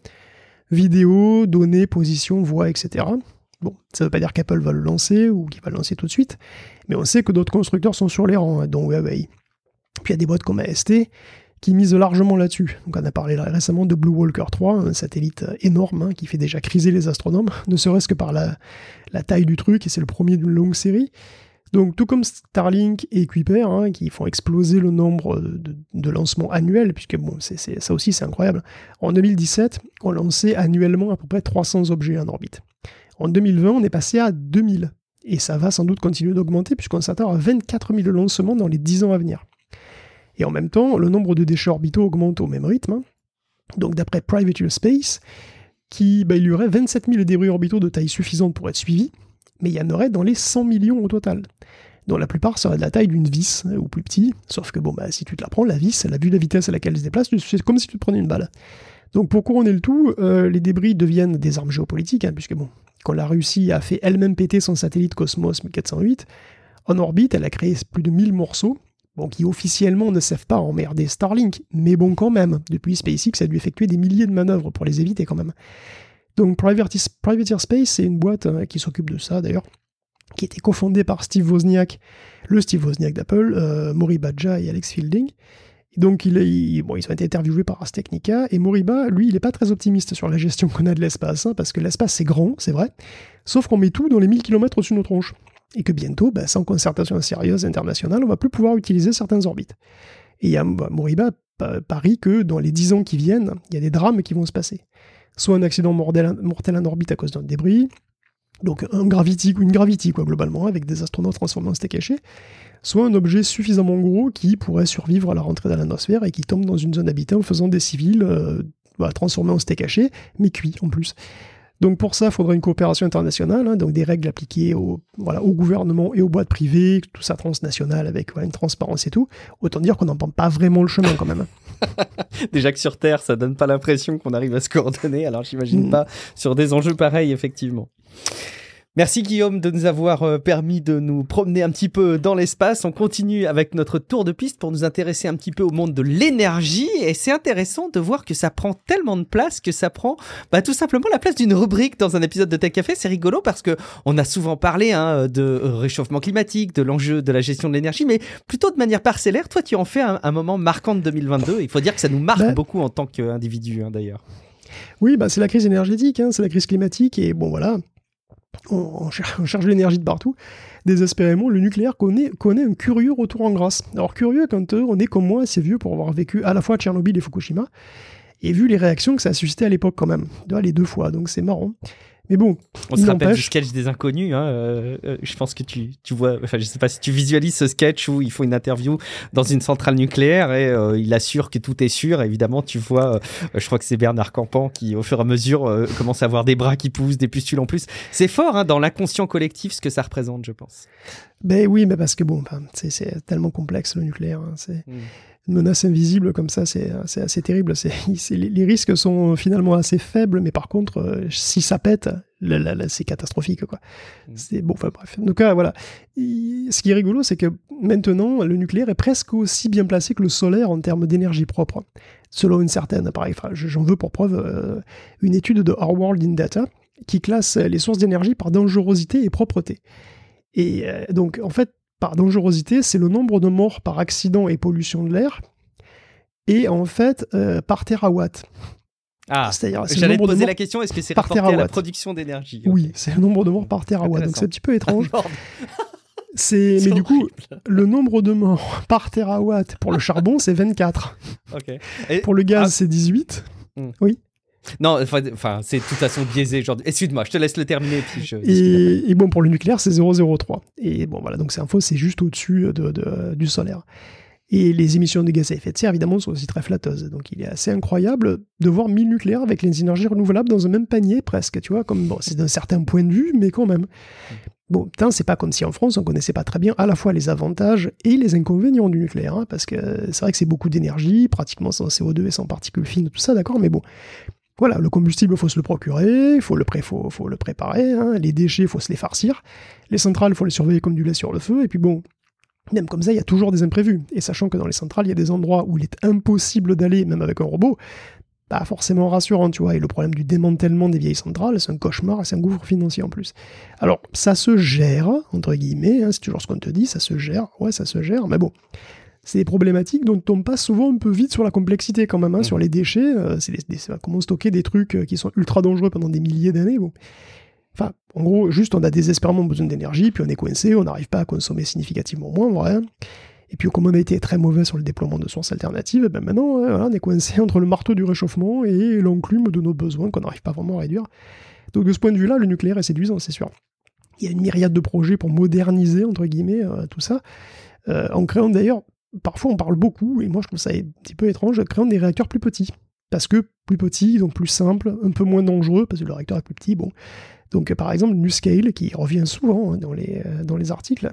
vidéo, données, position, voix, etc. Bon, ça ne veut pas dire qu'Apple va le lancer, ou qu'il va le lancer tout de suite, mais on sait que d'autres constructeurs sont sur les rangs, dont Huawei. Puis il y a des boîtes comme AST, qui misent largement là-dessus. Donc on a parlé récemment de Blue Walker 3, un satellite énorme, qui fait déjà criser les astronomes, ne serait-ce que par la taille du truc, et c'est le premier d'une longue série. Donc tout comme Starlink et Kuiper, qui font exploser le nombre de lancements annuels, puisque bon, ça aussi c'est incroyable. En 2017, on lançait annuellement à peu près 300 objets en orbite. En 2020, on est passé à 2000. Et ça va sans doute continuer d'augmenter, puisqu'on s'attend à 24 000 lancements dans les 10 ans à venir. Et en même temps, le nombre de déchets orbitaux augmente au même rythme. Donc d'après Private Space, il y aurait 27 000 débris orbitaux de taille suffisante pour être suivis, mais il y en aurait dans les 100 millions au total. dont la plupart seraient de la taille d'une vis, ou plus petit, sauf que si tu te la prends, la vis, elle a vu la vitesse à laquelle elle se déplace, c'est comme si tu te prenais une balle. Donc pour couronner le tout, les débris deviennent des armes géopolitiques, puisque quand la Russie a fait elle-même péter son satellite Cosmos 1408, en orbite, elle a créé plus de 1000 morceaux, qui officiellement ne servent pas à emmerder Starlink, mais quand même, depuis SpaceX a dû effectuer des milliers de manœuvres pour les éviter quand même. Donc Privateer Space, c'est une boîte qui s'occupe de ça d'ailleurs, qui était cofondé par Steve Wozniak, le Steve Wozniak d'Apple, Maury Badja et Alex Fielding. Donc ils ont été interviewés par Ars Technica, et Moriba, lui, il n'est pas très optimiste sur la gestion qu'on a de l'espace, parce que l'espace c'est grand, c'est vrai, sauf qu'on met tout dans les 1000 km au-dessus de nos tronches, et que bientôt, sans concertation sérieuse internationale, on va plus pouvoir utiliser certaines orbites. Et Moriba parie que dans les 10 ans qui viennent, il y a des drames qui vont se passer. Soit un accident mortel en orbite à cause d'un débris, donc une gravity globalement, avec des astronautes transformés en steak caché, soit un objet suffisamment gros qui pourrait survivre à la rentrée dans l'atmosphère et qui tombe dans une zone habitée en faisant des civils transformés en steak haché, mais cuits en plus. Donc pour ça, il faudrait une coopération internationale, donc des règles appliquées au gouvernement et aux boîtes privées, tout ça transnational avec une transparence et tout. Autant dire qu'on n'en prend pas vraiment le chemin quand même. Déjà que sur Terre, ça donne pas l'impression qu'on arrive à se coordonner, alors j'imagine pas sur des enjeux pareils, effectivement. Merci Guillaume de nous avoir permis de nous promener un petit peu dans l'espace. On continue avec notre tour de piste pour nous intéresser un petit peu au monde de l'énergie. Et c'est intéressant de voir que ça prend tellement de place que ça prend tout simplement la place d'une rubrique dans un épisode de Tech Café. C'est rigolo parce que on a souvent parlé de réchauffement climatique, de l'enjeu de la gestion de l'énergie, mais plutôt de manière parcellaire. Toi, tu en fais un moment marquant de 2022. Il faut dire que ça nous marque beaucoup en tant qu'individu d'ailleurs. Oui, c'est la crise énergétique, c'est la crise climatique et bon voilà. On cherche l'énergie de partout. Désespérément, le nucléaire connaît un curieux retour en grâce. Alors curieux quand on est comme moi assez vieux pour avoir vécu à la fois Tchernobyl et Fukushima, et vu les réactions que ça a suscité à l'époque quand même, les 2 fois, donc c'est marrant. Mais bon, on se rappelle du sketch des inconnus, je pense que tu vois, je sais pas si tu visualises ce sketch où ils font une interview dans une centrale nucléaire et il assure que tout est sûr. Évidemment, tu vois, je crois que c'est Bernard Campan qui, au fur et à mesure, commence à avoir des bras qui poussent, des pustules en plus. C'est fort dans l'inconscient collectif ce que ça représente, je pense. Ben oui, mais parce que c'est tellement complexe le nucléaire. C'est une menace invisible comme ça, c'est assez terrible. Les risques sont finalement assez faibles, mais par contre, si ça pète, c'est catastrophique, quoi. Bref. Donc voilà. Ce qui est rigolo, c'est que maintenant, le nucléaire est presque aussi bien placé que le solaire en termes d'énergie propre, selon une certaine. Pareil, j'en veux pour preuve une étude de Our World in Data qui classe les sources d'énergie par dangerosité et propreté. Et donc, en fait, par dangerosité, c'est le nombre de morts par accident et pollution de l'air, et en fait, par terawatt. C'est-à-dire, j'allais te poser la question, est-ce que c'est rapporté à la production d'énergie? Oui, c'est le nombre de morts par terawatt, donc c'est un petit peu étrange. Mais du coup, le nombre de morts par terawatt pour le charbon, c'est 24. Okay. Pour le gaz, c'est 18. Oui. Non, c'est de toute façon biaisé. Excuse-moi, je te laisse le terminer. Puis et bon, pour le nucléaire, c'est 0,03. Et bon, voilà, donc c'est juste au-dessus du solaire. Et les émissions de gaz à effet de serre, évidemment, sont aussi très flatteuses. Donc il est assez incroyable de voir 1000 nucléaires avec les énergies renouvelables dans un même panier, presque, tu vois, c'est d'un certain point de vue, mais quand même. Bon, c'est pas comme si en France, on connaissait pas très bien à la fois les avantages et les inconvénients du nucléaire, parce que c'est vrai que c'est beaucoup d'énergie, pratiquement sans CO2 et sans particules fines, tout ça, d'accord, mais bon. Voilà, le combustible, il faut se le procurer, il faut le préparer, les déchets, il faut se les farcir, les centrales, il faut les surveiller comme du lait sur le feu, et puis bon, même comme ça, il y a toujours des imprévus. Et sachant que dans les centrales, il y a des endroits où il est impossible d'aller, même avec un robot, pas forcément rassurant, tu vois, et le problème du démantèlement des vieilles centrales, c'est un cauchemar, et c'est un gouffre financier en plus. Alors, ça se gère, entre guillemets, c'est toujours ce qu'on te dit, ça se gère, mais bon... C'est des problématiques dont on passe souvent un peu vite sur la complexité quand même, sur les déchets. Comment stocker des trucs qui sont ultra dangereux pendant des milliers d'années. Bon. Enfin, en gros, juste on a désespérément besoin d'énergie, puis on est coincé, on n'arrive pas à consommer significativement moins, vrai. Et puis comme on a été très mauvais sur le déploiement de sources alternatives, maintenant on est coincé entre le marteau du réchauffement et l'enclume de nos besoins qu'on n'arrive pas vraiment à réduire. Donc de ce point de vue-là, le nucléaire est séduisant, c'est sûr. Il y a une myriade de projets pour moderniser, entre guillemets, tout ça, en créant d'ailleurs... Parfois, on parle beaucoup, et moi je trouve ça un petit peu étrange, créant des réacteurs plus petits. Parce que plus petits, donc plus simples, un peu moins dangereux, parce que le réacteur est plus petit. Bon. Donc par exemple, NuScale, qui revient souvent dans les articles.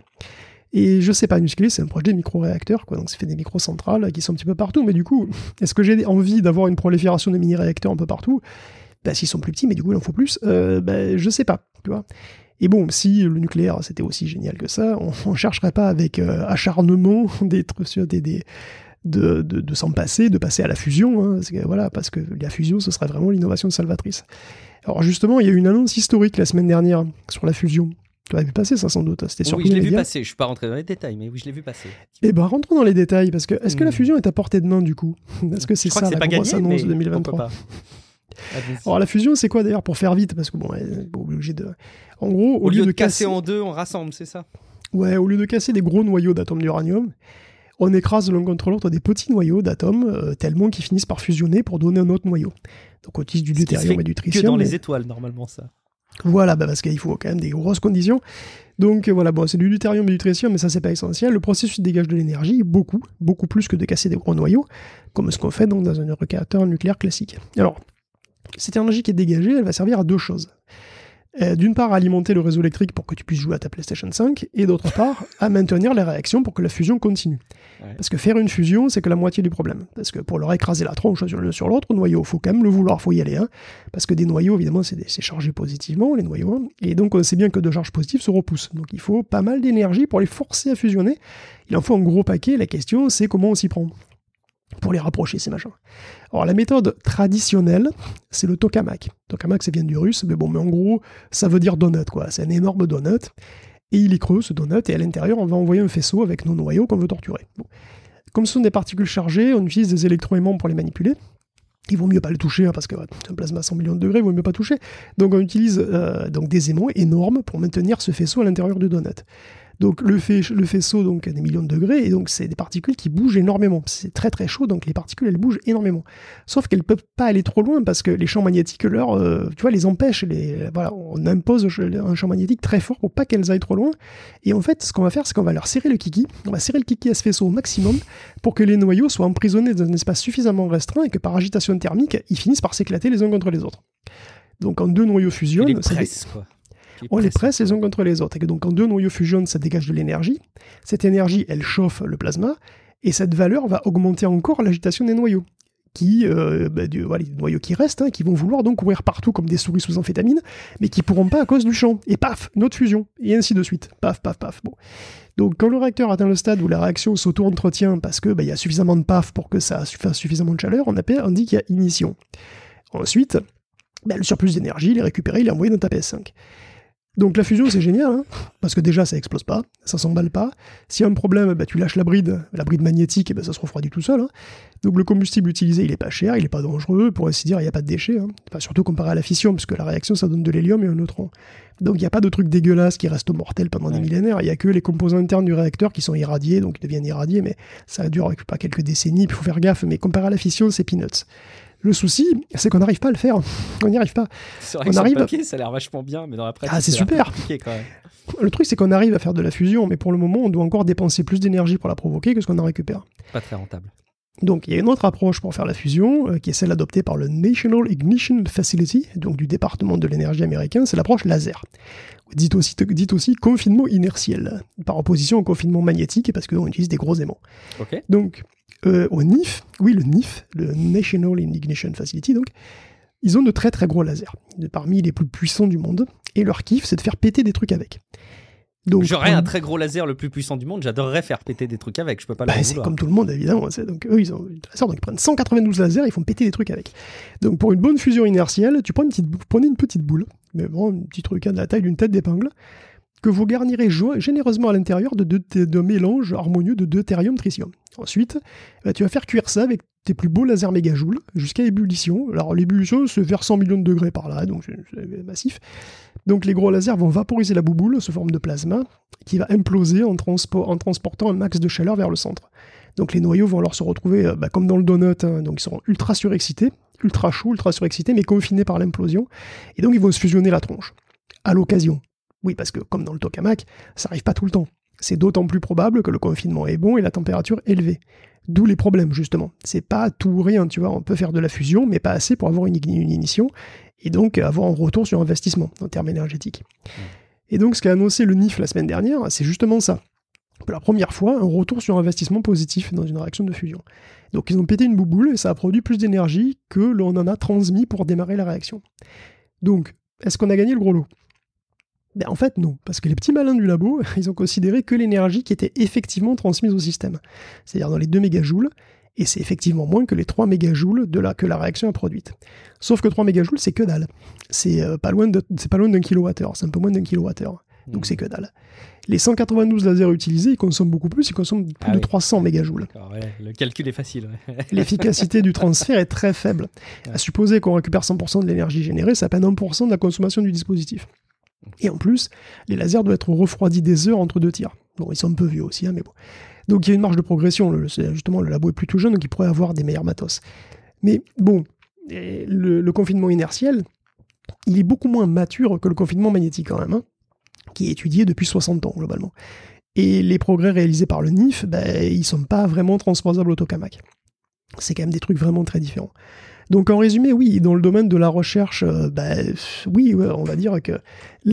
Et je sais pas, NuScale, c'est un projet de micro-réacteurs, quoi. Donc ça fait des micro-centrales qui sont un petit peu partout. Mais du coup, est-ce que j'ai envie d'avoir une prolifération de mini-réacteurs un peu partout? S'ils sont plus petits, mais du coup il en faut plus, je sais pas, tu vois. Et bon, si le nucléaire c'était aussi génial que ça, on chercherait pas avec acharnement de s'en passer, de passer à la fusion, parce que la fusion, ce serait vraiment l'innovation salvatrice. Alors justement, il y a eu une annonce historique la semaine dernière sur la fusion. Tu l'as vu passer ça sans doute, c'était sur Oui, je l'ai vu Média. passer, je suis pas rentré dans les détails, mais oui, je l'ai vu passer. Eh ben, rentrons dans les détails, parce que est-ce que la fusion est à portée de main du coup? Est-ce que c'est Je crois ça que c'est la pas grosse gagné, annonce mais de 2023? pourquoi pas. Allez-y. Alors la fusion, c'est quoi d'ailleurs pour faire vite? Parce que bon, obligé de. En gros, Au lieu de casser en deux, on rassemble, c'est ça? Ouais, au lieu de casser des gros noyaux d'atomes d'uranium, on écrase l'un contre l'autre des petits noyaux d'atomes tellement qu'ils finissent par fusionner pour donner un autre noyau. Donc on utilise du deutérium et du tritium. Que dans mais... les étoiles, normalement, ça. Voilà, parce qu'il faut quand même des grosses conditions. Donc voilà, bon, c'est du deutérium et du tritium, mais ça, c'est pas essentiel. Le processus dégage de l'énergie, beaucoup plus que de casser des gros noyaux, comme ce qu'on fait donc dans un réacteur nucléaire classique. Alors, cette énergie qui est dégagée, elle va servir à deux choses. D'une part, à alimenter le réseau électrique pour que tu puisses jouer à ta PlayStation 5, et d'autre part, à maintenir les réactions pour que la fusion continue. Ouais. Parce que faire une fusion, c'est que la moitié du problème. Parce que pour leur écraser la tronche l'un sur l'autre, noyau, il faut quand même le vouloir, il faut y aller. Hein. Parce que des noyaux, évidemment, c'est chargé positivement, les noyaux. Hein. Et donc, on sait bien que deux charges positives se repoussent. Donc, il faut pas mal d'énergie pour les forcer à fusionner. Il en faut un gros paquet. La question, c'est comment on s'y prend pour les rapprocher, ces machins. Alors, la méthode traditionnelle, c'est le tokamak. Tokamak, ça vient du russe, mais en gros, ça veut dire donut, quoi. C'est un énorme donut. Et il est creux, ce donut, et à l'intérieur, on va envoyer un faisceau avec nos noyaux qu'on veut torturer. Bon. Comme ce sont des particules chargées, on utilise des électroaimants pour les manipuler. Il vaut mieux pas le toucher, hein, parce que c'est un plasma à 100 millions de degrés, il vaut mieux pas toucher. Donc, on utilise donc des aimants énormes pour maintenir ce faisceau à l'intérieur du donut. Donc le faisceau donc, a des millions de degrés, et donc c'est des particules qui bougent énormément. C'est très très chaud, donc les particules elles bougent énormément. Sauf qu'elles ne peuvent pas aller trop loin, parce que les champs magnétiques les empêchent. Voilà, on impose un champ magnétique très fort pour pas qu'elles aillent trop loin. Et en fait, ce qu'on va faire, c'est qu'on va leur serrer le kiki. On va serrer le kiki à ce faisceau au maximum pour que les noyaux soient emprisonnés dans un espace suffisamment restreint et que par agitation thermique, ils finissent par s'éclater les uns contre les autres. Donc quand deux noyaux fusionnent... Les presse, quoi. On les presse les uns contre les autres. Et donc, quand deux noyaux fusionnent, ça dégage de l'énergie. Cette énergie, elle chauffe le plasma. Et cette valeur va augmenter encore l'agitation des noyaux. Les noyaux qui restent, hein, qui vont vouloir donc courir partout comme des souris sous amphétamine, mais qui pourront pas à cause du champ. Et paf, une autre fusion. Et ainsi de suite. Paf, paf, paf. Bon. Donc, quand le réacteur atteint le stade où la réaction s'auto-entretient parce que y a suffisamment de paf pour que ça fasse suffisamment de chaleur, on dit qu'il y a ignition. Ensuite, le surplus d'énergie, il est récupéré, il est envoyé dans ta PS5. Donc la fusion c'est génial, hein, parce que déjà ça explose pas, ça s'emballe pas. S'il y a un problème, tu lâches la bride magnétique, et ça se refroidit tout seul. Hein. Donc le combustible utilisé il est pas cher, il est pas dangereux, pour ainsi dire il n'y a pas de déchets. Hein. Enfin, surtout comparé à la fission, puisque la réaction ça donne de l'hélium et un neutron. Donc il n'y a pas de truc dégueulasse qui reste mortel pendant des millénaires, il n'y a que les composants internes du réacteur qui sont irradiés, donc ils deviennent irradiés, mais ça dure pas quelques décennies, il faut faire gaffe, mais comparé à la fission c'est peanuts. Le souci, c'est qu'on n'arrive pas à le faire. On n'y arrive pas. C'est vrai que sur le papier, ça a l'air vachement bien, mais dans la pratique, c'est super. Quand même. Le truc, c'est qu'on arrive à faire de la fusion, mais pour le moment, on doit encore dépenser plus d'énergie pour la provoquer que ce qu'on en récupère. Pas très rentable. Donc, il y a une autre approche pour faire la fusion, qui est celle adoptée par le National Ignition Facility, donc du département de l'énergie américain, c'est l'approche laser. Dite aussi confinement inertiel, par opposition au confinement magnétique, parce qu'on utilise des gros aimants. Okay. Donc, au NIF, le National Ignition Facility, donc, ils ont de très très gros lasers, parmi les plus puissants du monde, et leur kiff, c'est de faire péter des trucs avec. Donc, j'aurais un très gros laser le plus puissant du monde, j'adorerais faire péter des trucs avec, je peux pas le c'est comme tout le monde évidemment, donc eux ils ont des lasers, donc ils prennent 192 lasers, ils font péter des trucs avec. Donc pour une bonne fusion inertielle, tu prenez une petite boule, mais vraiment un petit truc de la taille d'une tête d'épingle, que vous garnirez généreusement à l'intérieur de mélange harmonieux de deutérium-tritium. Ensuite, tu vas faire cuire ça avec tes plus beaux lasers mégajoules jusqu'à ébullition. Alors l'ébullition, c'est vers 100 millions de degrés par là, donc c'est massif. Donc les gros lasers vont vaporiser la bouboule sous forme de plasma qui va imploser en transportant un max de chaleur vers le centre. Donc les noyaux vont alors se retrouver comme dans le donut, hein, donc ils seront ultra surexcités, ultra chauds, ultra surexcités, mais confinés par l'implosion. Et donc ils vont se fusionner la tronche, à l'occasion. Oui, parce que comme dans le tokamak, ça n'arrive pas tout le temps. C'est d'autant plus probable que le confinement est bon et la température élevée. D'où les problèmes, justement. C'est pas tout ou rien, tu vois. On peut faire de la fusion, mais pas assez pour avoir une ignition, et donc avoir un retour sur investissement, en termes énergétiques. Et donc, ce qu'a annoncé le NIF la semaine dernière, c'est justement ça. Pour la première fois, un retour sur investissement positif dans une réaction de fusion. Donc, ils ont pété une bouboule, et ça a produit plus d'énergie que l'on en a transmis pour démarrer la réaction. Donc, est-ce qu'on a gagné le gros lot ? En fait, non, parce que les petits malins du labo, ils ont considéré que l'énergie qui était effectivement transmise au système, c'est-à-dire dans les 2 mégajoules, et c'est effectivement moins que les 3 mégajoules que la réaction a produite. Sauf que 3 mégajoules, c'est que dalle. C'est pas loin d'un kilowattheure, c'est un peu moins d'un kilowattheure. Donc c'est que dalle. Les 192 lasers utilisés, ils consomment beaucoup plus, ils consomment plus de 300 mégajoules. Ouais, le calcul est facile. Ouais. L'efficacité du transfert est très faible. À supposer qu'on récupère 100% de l'énergie générée, c'est à peine 1% de la consommation du dispositif. Et en plus, les lasers doivent être refroidis des heures entre 2 tirs. Bon, ils sont un peu vieux aussi, mais bon. Donc il y a une marge de progression. Justement, le labo est plutôt jeune, donc il pourrait avoir des meilleurs matos. Mais bon, le confinement inertiel, il est beaucoup moins mature que le confinement magnétique quand même, qui est étudié depuis 60 ans globalement. Et les progrès réalisés par le NIF, ils sont pas vraiment transposables au tokamak. C'est quand même des trucs vraiment très différents. Donc en résumé, oui, dans le domaine de la recherche, oui, on va dire que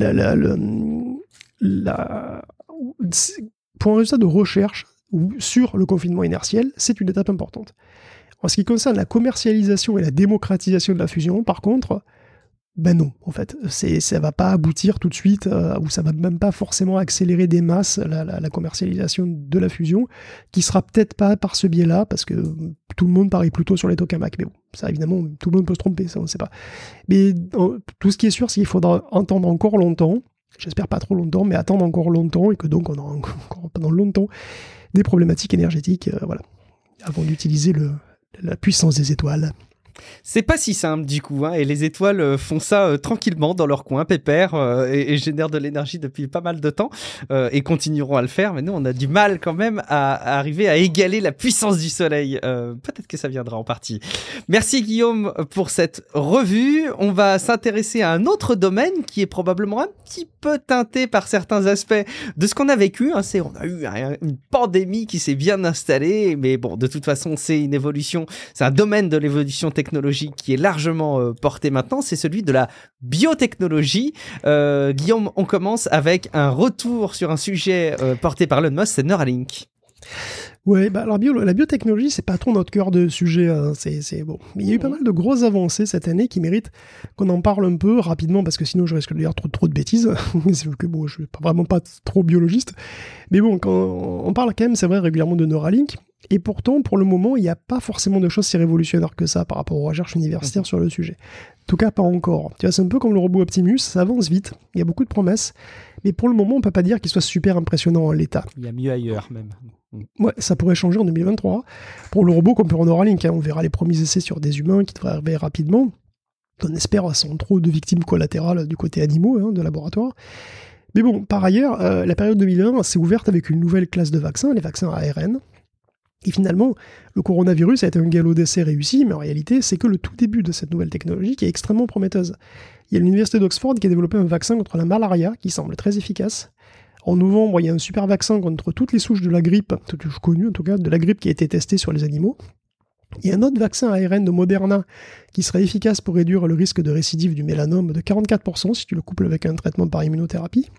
pour un résultat de recherche sur le confinement inertiel, c'est une étape importante. En ce qui concerne la commercialisation et la démocratisation de la fusion, par contre, non, en fait, ça va pas aboutir tout de suite, ou ça va même pas forcément accélérer des masses la commercialisation de la fusion, qui sera peut-être pas par ce biais-là, parce que tout le monde parie plutôt sur les tokamaks. Mais bon, ça évidemment, tout le monde peut se tromper, ça on ne sait pas. Mais tout ce qui est sûr, c'est qu'il faudra attendre encore longtemps, j'espère pas trop longtemps, mais attendre encore longtemps, et que donc on aura encore pendant longtemps des problématiques énergétiques, avant d'utiliser la puissance des étoiles. C'est pas si simple du coup, et les étoiles font ça tranquillement dans leur coin, pépère, et génèrent de l'énergie depuis pas mal de temps, et continueront à le faire, mais nous on a du mal quand même à arriver à égaler la puissance du soleil. Peut-être que ça viendra en partie. Merci Guillaume pour cette revue. On va s'intéresser à un autre domaine qui est probablement un petit peu teinté par certains aspects de ce qu'on a vécu. On a eu une pandémie qui s'est bien installée, mais bon, de toute façon c'est une évolution, c'est un domaine de l'évolution technologique qui est largement porté maintenant, c'est celui de la biotechnologie. Guillaume, on commence avec un retour sur un sujet porté par Elon Musk, c'est Neuralink. Ouais, alors la biotechnologie, c'est pas trop notre cœur de sujet, c'est bon. Mais il y a eu pas mal de grosses avancées cette année qui méritent qu'on en parle un peu rapidement, parce que sinon je risque de dire trop de bêtises. C'est que bon, je suis vraiment pas trop biologiste. Mais bon, quand on parle quand même, c'est vrai, régulièrement de Neuralink. Et pourtant, pour le moment, il n'y a pas forcément de choses si révolutionnaires que ça par rapport aux recherches universitaires sur le sujet. En tout cas, pas encore. Tu vois, c'est un peu comme le robot Optimus, ça avance vite, il y a beaucoup de promesses, mais pour le moment, on ne peut pas dire qu'il soit super impressionnant en l'état. Il y a mieux ailleurs, même. Ouais, ça pourrait changer en 2023. Pour le robot comme pour Neuralink, on verra les premiers essais sur des humains qui devraient arriver rapidement. On espère sans trop de victimes collatérales du côté animaux, de laboratoire. Mais bon, par ailleurs, la période 2001 s'est ouverte avec une nouvelle classe de vaccins, les vaccins ARN. Et finalement, le coronavirus a été un galop d'essai réussi, mais en réalité, c'est que le tout début de cette nouvelle technologie qui est extrêmement prometteuse. Il y a l'université d'Oxford qui a développé un vaccin contre la malaria qui semble très efficace. En novembre, il y a un super vaccin contre toutes les souches de la grippe, toutes les souches connues en tout cas, de la grippe qui a été testé sur les animaux. Il y a un autre vaccin ARN de Moderna qui serait efficace pour réduire le risque de récidive du mélanome de 44% si tu le couples avec un traitement par immunothérapie.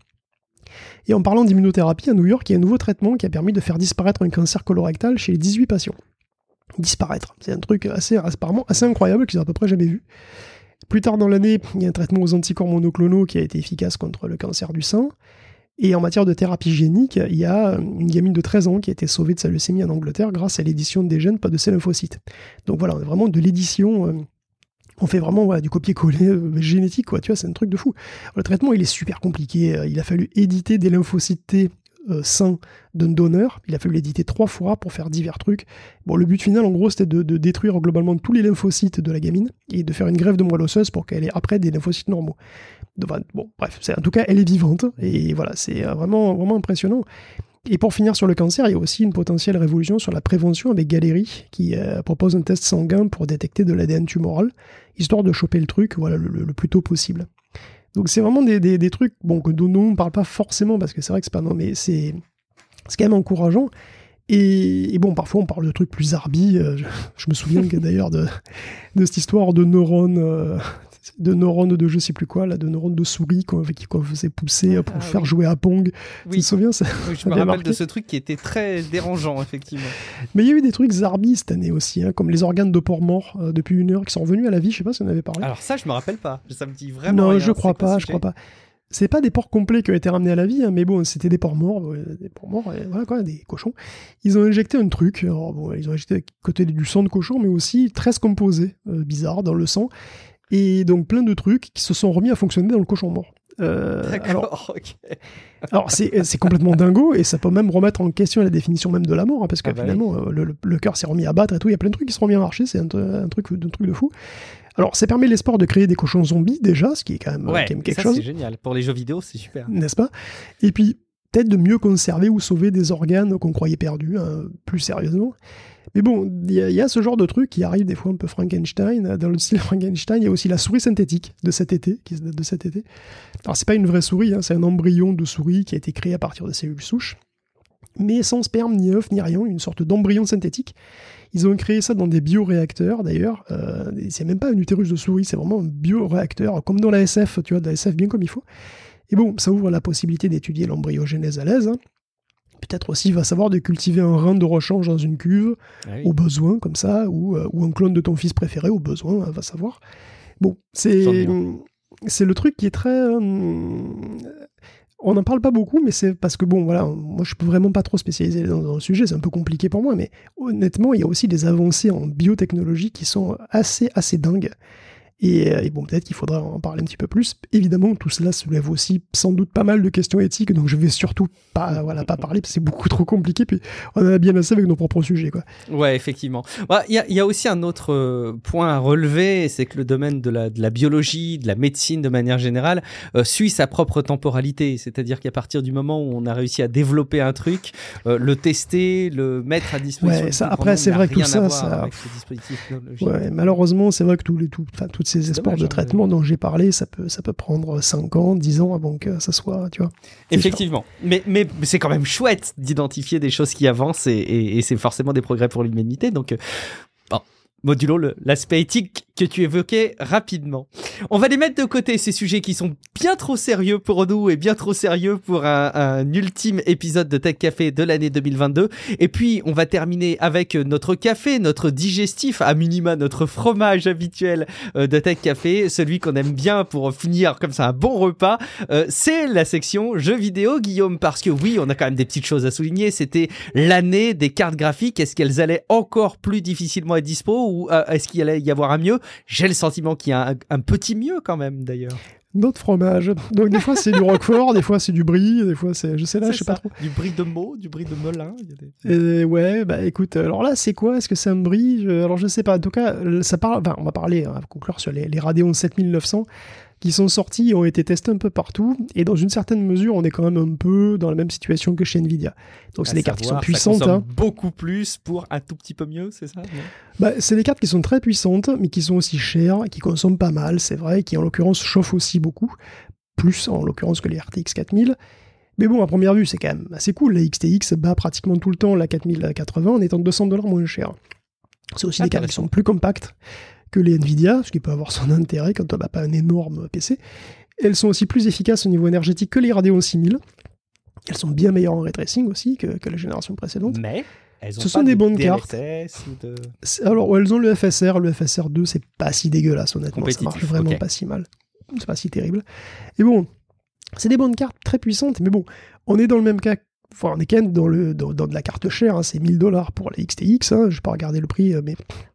Et en parlant d'immunothérapie, à New York, il y a un nouveau traitement qui a permis de faire disparaître un cancer colorectal chez les 18 patients. Disparaître, c'est un truc apparemment assez incroyable qu'ils n'ont à peu près jamais vu. Plus tard dans l'année, il y a un traitement aux anticorps monoclonaux qui a été efficace contre le cancer du sein. Et en matière de thérapie génique, il y a une gamine de 13 ans qui a été sauvée de sa leucémie en Angleterre grâce à l'édition des gènes, pas de ces lymphocytes. Donc voilà, on a vraiment de l'édition... On fait vraiment du copier-coller génétique, quoi. Tu vois, c'est un truc de fou. Le traitement, il est super compliqué. Il a fallu éditer des lymphocytes T sains d'un donneur. Il a fallu l'éditer 3 fois pour faire divers trucs. Bon, le but final, en gros, c'était de détruire globalement tous les lymphocytes de la gamine et de faire une greffe de moelle osseuse pour qu'elle ait après des lymphocytes normaux. Bon, bref, en tout cas, elle est vivante. Et voilà, c'est vraiment, vraiment impressionnant. Et pour finir sur le cancer, il y a aussi une potentielle révolution sur la prévention avec Galéry, qui propose un test sanguin pour détecter de l'ADN tumoral, histoire de choper le truc le plus tôt possible. Donc c'est vraiment des trucs dont on ne parle pas forcément, parce que c'est vrai que c'est pas... Non, mais c'est quand même encourageant. Et bon, parfois on parle de trucs plus arbi. Je me souviens d'ailleurs de cette histoire de neurones... de je sais plus quoi, de neurones de souris qu'on faisait pousser pour faire jouer à Pong. Oui. Tu te souviens ça? Oui, je me rappelle de ce truc qui était très dérangeant, effectivement. Mais il y a eu des trucs zarbi cette année aussi, comme les organes de porc mort depuis 1 heure qui sont revenus à la vie, je sais pas si on avait parlé. Alors ça, je me rappelle pas, ça me dit vraiment non, rien. je crois pas. C'est pas des porcs complets qui ont été ramenés à la vie, mais bon, c'était des porcs morts, voilà quoi, des cochons. Ils ont injecté un truc, ils ont injecté côté du sang de cochon, mais aussi 13 composés bizarres dans le sang. Et donc plein de trucs qui se sont remis à fonctionner dans le cochon mort. D'accord, ok. Alors, c'est complètement dingo, et ça peut même remettre en question la définition même de la mort, hein, parce que finalement, le cœur s'est remis à battre et tout, il y a plein de trucs qui se sont remis à marcher, c'est un truc de fou. Alors, ça permet l'espoir de créer des cochons zombies, déjà, ce qui est quand même, quelque chose. C'est génial. Pour les jeux vidéo, c'est super. N'est-ce pas? Et puis, peut-être de mieux conserver ou sauver des organes qu'on croyait perdus, hein, plus sérieusement. Mais bon, il y a ce genre de truc qui arrive des fois un peu Frankenstein. Dans le style Frankenstein, il y a aussi la souris synthétique de cet été, qui date de cet été. Alors, c'est pas une vraie souris, hein, c'est un embryon de souris qui a été créé à partir de cellules souches, mais sans sperme, ni œuf, ni rien, une sorte d'embryon synthétique. Ils ont créé ça dans des bioréacteurs, d'ailleurs. C'est même pas un utérus de souris, c'est vraiment un bioréacteur, comme dans la SF, tu vois, de la SF bien comme il faut. Et bon, ça ouvre la possibilité d'étudier l'embryogénèse à l'aise, hein. Peut-être aussi, va savoir de cultiver un rein de rechange dans une cuve, au besoin, comme ça, ou un clone de ton fils préféré, au besoin, va savoir. Bon, c'est le truc qui est très... on n'en parle pas beaucoup, mais c'est parce que, bon, voilà, moi, je peux vraiment pas trop spécialiser dans le sujet, c'est un peu compliqué pour moi, mais honnêtement, il y a aussi des avancées en biotechnologie qui sont assez dingues. Et bon, peut-être qu'il faudra en parler un petit peu plus. Évidemment, tout cela soulève aussi sans doute pas mal de questions éthiques, donc je vais surtout pas parler, parce que c'est beaucoup trop compliqué, puis on en a bien assez avec nos propres sujets, quoi. Ouais, effectivement. Il y a aussi un autre point à relever, c'est que le domaine de la biologie, de la médecine de manière générale, suit sa propre temporalité. C'est-à-dire qu'à partir du moment où on a réussi à développer un truc, le tester, le mettre à disposition... Ouais, ça, après, c'est vrai que tout ça... Avec ce dispositif technologique. Ouais, malheureusement, c'est vrai que toutes ces espoirs de traitement dont j'ai parlé, ça peut prendre 5 ans, 10 ans avant que ça soit, tu vois. Effectivement. Mais c'est quand même chouette d'identifier des choses qui avancent et c'est forcément des progrès pour l'humanité. Donc, modulo l'aspect éthique que tu évoquais rapidement. On va les mettre de côté, ces sujets qui sont bien trop sérieux pour nous et bien trop sérieux pour un ultime épisode de Tech Café de l'année 2022. Et puis, on va terminer avec notre café, notre digestif, à minima notre fromage habituel de Tech Café, celui qu'on aime bien pour finir comme ça un bon repas. C'est la section jeux vidéo, Guillaume, parce que oui, on a quand même des petites choses à souligner. C'était l'année des cartes graphiques. Est-ce qu'elles allaient encore plus difficilement être dispo ou est-ce qu'il allait y avoir un mieux? J'ai le sentiment qu'il y a un petit mieux quand même, d'ailleurs. Notre fromage. Donc des fois c'est du Roquefort, des fois c'est du brie, des fois c'est... Je sais pas trop. Du brie de Meaux, du brie de Melun. Ouais, bah écoute, alors là c'est quoi? Est-ce que c'est un brie? Alors je sais pas. En tout cas, ça parle... Enfin, on va conclure sur les Radeon 7900 qui sont sortis et ont été testés un peu partout. Et dans une certaine mesure, on est quand même un peu dans la même situation que chez Nvidia. Donc c'est des cartes qui sont puissantes. Ça beaucoup plus pour un tout petit peu mieux, c'est ça? C'est des cartes qui sont très puissantes, mais qui sont aussi chères, qui consomment pas mal, c'est vrai, qui en l'occurrence chauffent aussi beaucoup, plus en l'occurrence que les RTX 4000. Mais bon, à première vue, c'est quand même assez cool. La XTX bat pratiquement tout le temps la 4080 en étant $200 moins cher. C'est aussi des cartes qui sont plus compactes que les Nvidia, ce qui peut avoir son intérêt quand on n'a pas un énorme PC. Elles sont aussi plus efficaces au niveau énergétique que les Radeon 6000. Elles sont bien meilleures en ray tracing aussi que la génération précédente. Mais elles ont ce sont des bonnes cartes. Alors, elles ont le FSR. Le FSR 2, c'est pas si dégueulasse, honnêtement. Ça marche vraiment pas si mal. C'est pas si terrible. Et bon, c'est des bonnes cartes très puissantes, mais bon, on est dans le même cas. Enfin, on est quand même dans de la carte chère, hein, c'est $1000 pour la XTX, hein, je vais pas regarder le prix, mais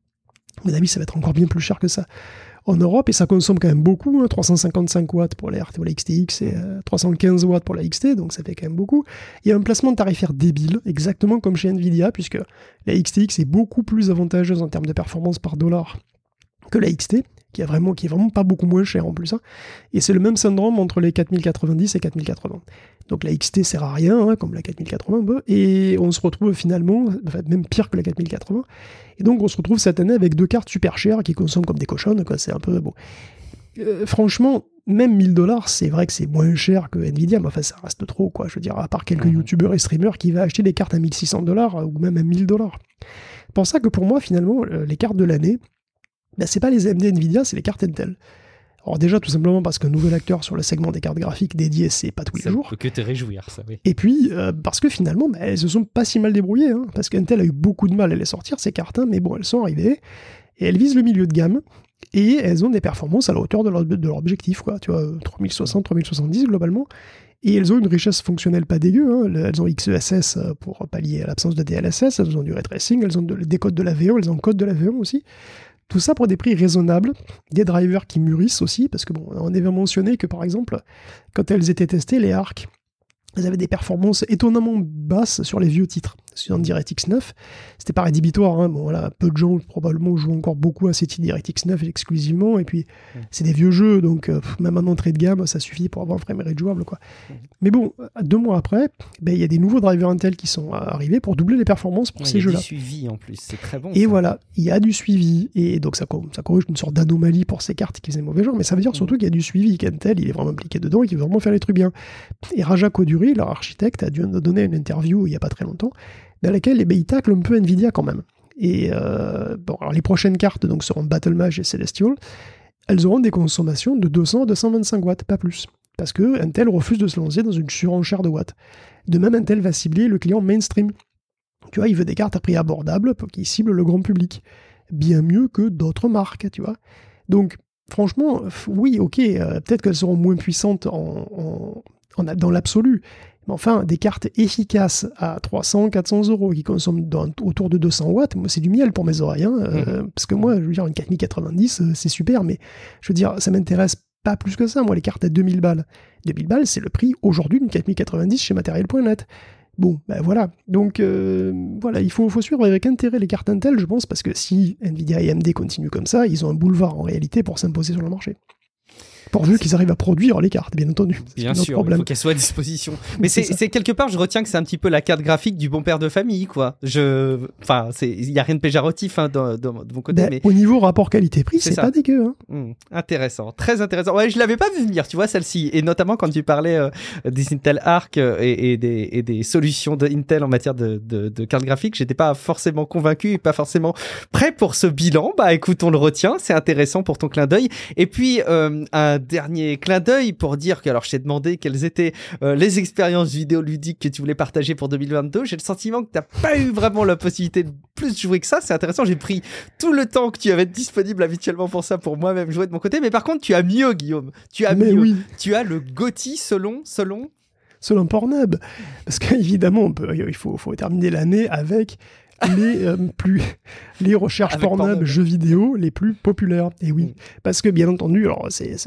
à mon avis, ça va être encore bien plus cher que ça en Europe, et ça consomme quand même beaucoup, hein, 355 watts pour la XTX et 315 watts pour la XT, donc ça fait quand même beaucoup. Il y a un placement tarifaire débile, exactement comme chez Nvidia, puisque la XTX est beaucoup plus avantageuse en termes de performance par dollar que la XT, qui est vraiment pas beaucoup moins cher en plus, hein. Et c'est le même syndrome entre les 4090 et 4080. Donc la XT sert à rien, hein, comme la 4080, et on se retrouve finalement, même pire que la 4080, et donc on se retrouve cette année avec deux cartes super chères qui consomment comme des cochonnes, quoi. C'est un peu bon. Franchement, même $1000, c'est vrai que c'est moins cher que Nvidia, mais enfin ça reste trop, quoi. Je veux dire, à part quelques youtubeurs et streamers qui vont acheter des cartes à $1600 ou même à $1000. C'est pour ça que pour moi, finalement, les cartes de l'année, c'est pas les AMD Nvidia, c'est les cartes Intel. Alors déjà, tout simplement parce qu'un nouvel acteur sur le segment des cartes graphiques dédiées, c'est pas tous les jours. Ça peut que te réjouir, ça, oui. Et puis, parce que finalement, elles se sont pas si mal débrouillées, hein, parce qu'Intel a eu beaucoup de mal à les sortir, ces cartes, hein, mais bon, elles sont arrivées, et elles visent le milieu de gamme, et elles ont des performances à la hauteur de leur objectif, quoi, tu vois, 3060, 3070 globalement, et elles ont une richesse fonctionnelle pas dégueu, hein. Elles ont XeSS pour pallier à l'absence de DLSS, elles ont du ray tracing, elles ont des codes de la V1, elles ont code de la V1 aussi. Tout ça pour des prix raisonnables, des drivers qui mûrissent aussi, parce que bon, on avait mentionné que par exemple, quand elles étaient testées, les ARC, elles avaient des performances étonnamment basses sur les vieux titres. Sur DirectX 9, c'était pas rédhibitoire. Hein. Bon, voilà, peu de gens probablement jouent encore beaucoup à ces titres DirectX 9 exclusivement. Et puis, c'est des vieux jeux, donc même en entrée de gamme, ça suffit pour avoir un framerate jouable, quoi. Mais bon, 2 mois après, il y a des nouveaux drivers Intel qui sont arrivés pour doubler les performances pour ces jeux-là. Il y a du suivi en plus, c'est très bon. Et voilà, il y a du suivi. Et donc, ça corrige une sorte d'anomalie pour ces cartes qui faisaient mauvais genre. Mais ça veut dire surtout qu'il y a du suivi, qu'Intel, il est vraiment impliqué dedans et qu'il veut vraiment faire les trucs bien. Et Raja Koduri, leur architecte, a dû nous donner une interview il n'y a pas très longtemps, dans laquelle il tacle un peu Nvidia quand même. Et alors les prochaines cartes donc, seront Battle Mage et Celestial. Elles auront des consommations de 200 à 225 watts, pas plus. Parce que Intel refuse de se lancer dans une surenchère de watts. De même, Intel va cibler le client mainstream. Tu vois, il veut des cartes à prix abordable qui ciblent le grand public. Bien mieux que d'autres marques, tu vois. Donc, franchement, oui, ok, peut-être qu'elles seront moins puissantes dans l'absolu. Mais enfin, des cartes efficaces à 300, 400 euros qui consomment autour de 200 watts, moi, c'est du miel pour mes oreilles. Hein, parce que moi, je veux dire, une 4090, c'est super, mais je veux dire, ça m'intéresse pas plus que ça. Moi, les cartes à 2000 balles. 2000 balles, c'est le prix aujourd'hui d'une 4090 chez Material.net. Bon, ben voilà. Donc, voilà, il faut suivre avec intérêt les cartes Intel, je pense, parce que si Nvidia et AMD continuent comme ça, ils ont un boulevard en réalité pour s'imposer sur le marché. Pourvu qu'ils arrivent à produire les cartes, bien entendu. Bien sûr, il faut qu'elles soient à disposition. Mais c'est quelque part, je retiens que c'est un petit peu la carte graphique du bon père de famille, quoi. Enfin, il n'y a rien de péjoratif hein, de mon côté. Mais... Au niveau rapport qualité-prix, c'est pas dégueu. Hein. Intéressant, très intéressant. Ouais, je l'avais pas vu venir, tu vois, celle-ci. Et notamment quand tu parlais des Intel Arc et des solutions d'Intel en matière de carte graphique, j'étais pas forcément convaincu et pas forcément prêt pour ce bilan. Bah écoute, on le retient, c'est intéressant pour ton clin d'œil. Et puis, un dernier clin d'œil pour dire que, alors je t'ai demandé quelles étaient les expériences vidéoludiques que tu voulais partager pour 2022. J'ai le sentiment que t'as pas eu vraiment la possibilité de plus jouer que ça. C'est intéressant, j'ai pris tout le temps que tu avais disponible habituellement pour ça, pour moi-même jouer de mon côté. Mais par contre, tu as mieux, Guillaume. Tu as mieux. Oui. Tu as le GOTY selon Pornhub. Parce qu'évidemment, il faut terminer l'année avec les recherches Pornhub jeux vidéo les plus populaires. Et oui, parce que bien entendu, alors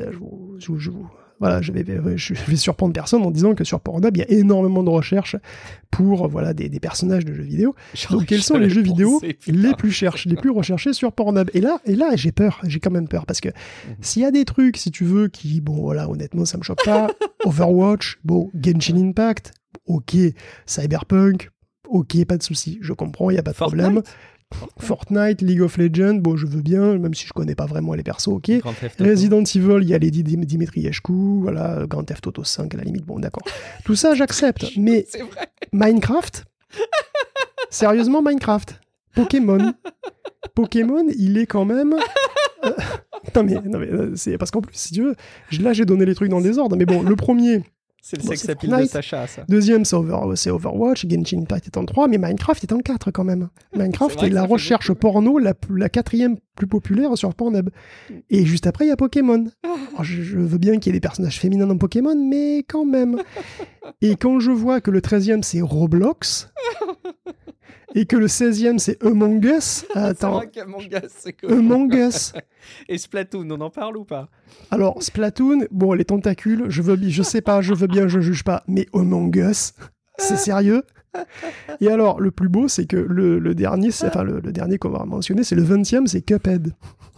je vais surprendre personne en disant que sur Pornhub, il y a énormément de recherches pour des personnages de jeux vidéo. Donc quels sont les jeux vidéo les plus recherchés sur Pornhub? Et là j'ai quand même peur, parce que s'il y a des trucs, si tu veux, qui, bon voilà, honnêtement, ça me choque pas. Overwatch, bon, Genshin Impact, ok, Cyberpunk, ok, pas de souci, je comprends, il n'y a pas de problème. Fortnite, League of Legends, bon, je veux bien, même si je connais pas vraiment les persos, ok. Resident Evil, il y a les Dimitriescu, voilà, Grand Theft Auto 5 à la limite, bon, d'accord. Tout ça, j'accepte, mais Minecraft, sérieusement, Minecraft, Pokémon, il est quand même... Non mais c'est parce qu'en plus, si tu veux, là j'ai donné les trucs dans le désordre, mais bon, le premier... C'est le sex appeal de Sacha, ça. Deuxième, c'est Overwatch, Genshin Impact est en 3, mais Minecraft est en 4 quand même. Minecraft est la recherche porno la 4e plus populaire sur Pornhub. Et juste après, il y a Pokémon. Alors, je veux bien qu'il y ait des personnages féminins dans Pokémon, mais quand même. Et quand je vois que le 13e, c'est Roblox... Et que le 16e, c'est Among Us. Attends. C'est vrai qu'Among Us, c'est cool. Among Us. Et Splatoon, on en parle ou pas? Alors, Splatoon, bon, les tentacules, je sais pas, je veux bien, je juge pas. Mais Among Us, c'est sérieux? Et alors, le plus beau, c'est que le dernier, le dernier qu'on va mentionner, c'est le 20e, c'est Cuphead.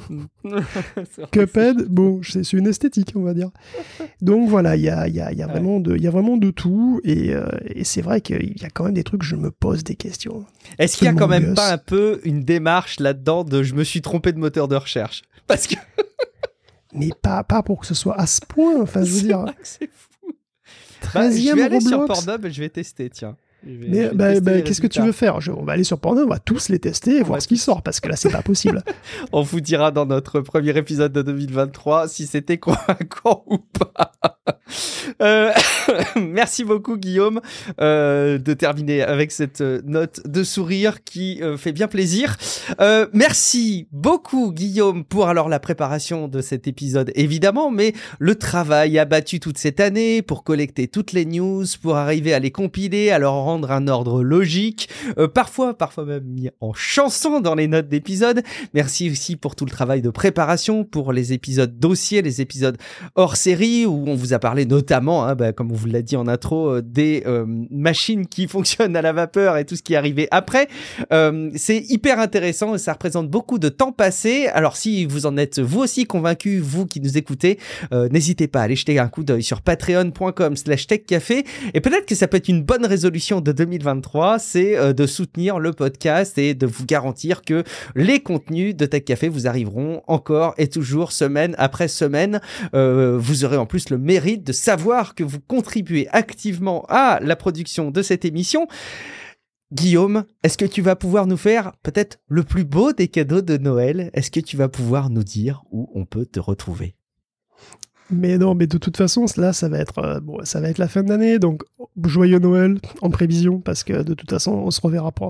Cuphead, bon, c'est une esthétique, on va dire. Donc voilà, il y a vraiment de tout, et c'est vrai qu'il y a quand même des trucs, je me pose des questions. Est-ce qu'il y a quand même pas un peu une démarche là-dedans de je me suis trompé de moteur de recherche? Parce que... Mais pas pour que ce soit à ce point, enfin je veux dire... C'est fou. 13e je vais aller Roblox. Sur Pornhub et je vais tester, tiens. Mais qu'est-ce que tu veux faire? On va aller sur Pornhub, on va tous les tester et voir ce qui sort, parce que là c'est pas possible. On vous dira dans notre premier épisode de 2023 si c'était convaincant ou pas. Merci beaucoup Guillaume de terminer avec cette note de sourire qui fait bien plaisir. Merci beaucoup Guillaume pour alors la préparation de cet épisode évidemment, mais le travail abattu toute cette année pour collecter toutes les news, pour arriver à les compiler, à leur rendre prendre un ordre logique, parfois même mis en chanson dans les notes d'épisodes. Merci aussi pour tout le travail de préparation pour les épisodes dossiers, les épisodes hors série où on vous a parlé notamment, comme on vous l'a dit en intro, des machines qui fonctionnent à la vapeur et tout ce qui est arrivé après. C'est hyper intéressant et ça représente beaucoup de temps passé. Alors si vous en êtes vous aussi convaincu, vous qui nous écoutez, n'hésitez pas à aller jeter un coup d'œil sur patreon.com/techcafé et peut-être que ça peut être une bonne résolution de 2023, c'est de soutenir le podcast et de vous garantir que les contenus de Tech Café vous arriveront encore et toujours semaine après semaine. Vous aurez en plus le mérite de savoir que vous contribuez activement à la production de cette émission. Guillaume, est-ce que tu vas pouvoir nous faire peut-être le plus beau des cadeaux de Noël? Est-ce que tu vas pouvoir nous dire où on peut te retrouver? Mais non, mais de toute façon, là, ça va être la fin de l'année, donc joyeux Noël en prévision, parce que de toute façon, on se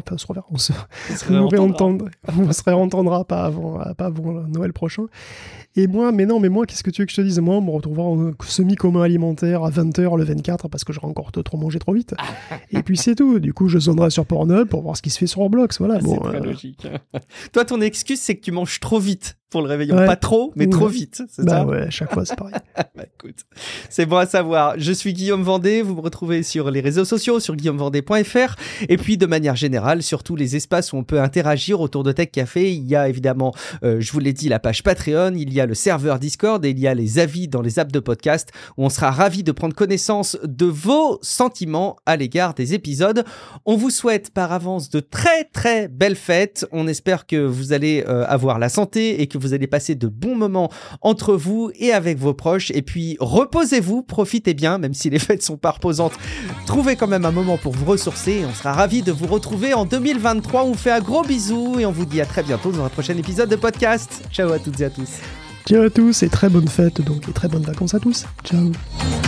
réentendra pas avant Noël prochain. Et moi, qu'est-ce que tu veux que je te dise? Moi, on me retrouvera en semi-coma alimentaire à 20h le 24, parce que j'aurai encore trop mangé trop vite. Et puis c'est tout. Du coup, je sonnerai sur Pornhub pour voir ce qui se fait sur Roblox. Voilà. C'est très logique. Toi, ton excuse, c'est que tu manges trop vite pour le réveillon. Ouais. Pas trop, mais trop vite. C'est ça? Ouais, à chaque fois, c'est pareil. Écoute, c'est bon à savoir. Je suis Guillaume Vendée. Vous me retrouvez sur les réseaux sociaux, sur guillaumevendée.fr. Et puis, de manière générale, sur tous les espaces où on peut interagir autour de Tech Café, il y a évidemment, je vous l'ai dit, la page Patreon, il y a le serveur Discord et il y a les avis dans les apps de podcast où on sera ravis de prendre connaissance de vos sentiments à l'égard des épisodes. On vous souhaite par avance de très très belles fêtes. On espère que vous allez avoir la santé et que vous allez passer de bons moments entre vous et avec vos proches. Et puis reposez-vous, profitez bien, même si les fêtes sont pas reposantes. Trouvez quand même un moment pour vous ressourcer et on sera ravis de vous retrouver en 2023. On vous fait un gros bisou et on vous dit à très bientôt dans un prochain épisode de podcast. Ciao à toutes et à tous. Ciao à tous et très bonnes fêtes donc et très bonnes vacances à tous. Ciao.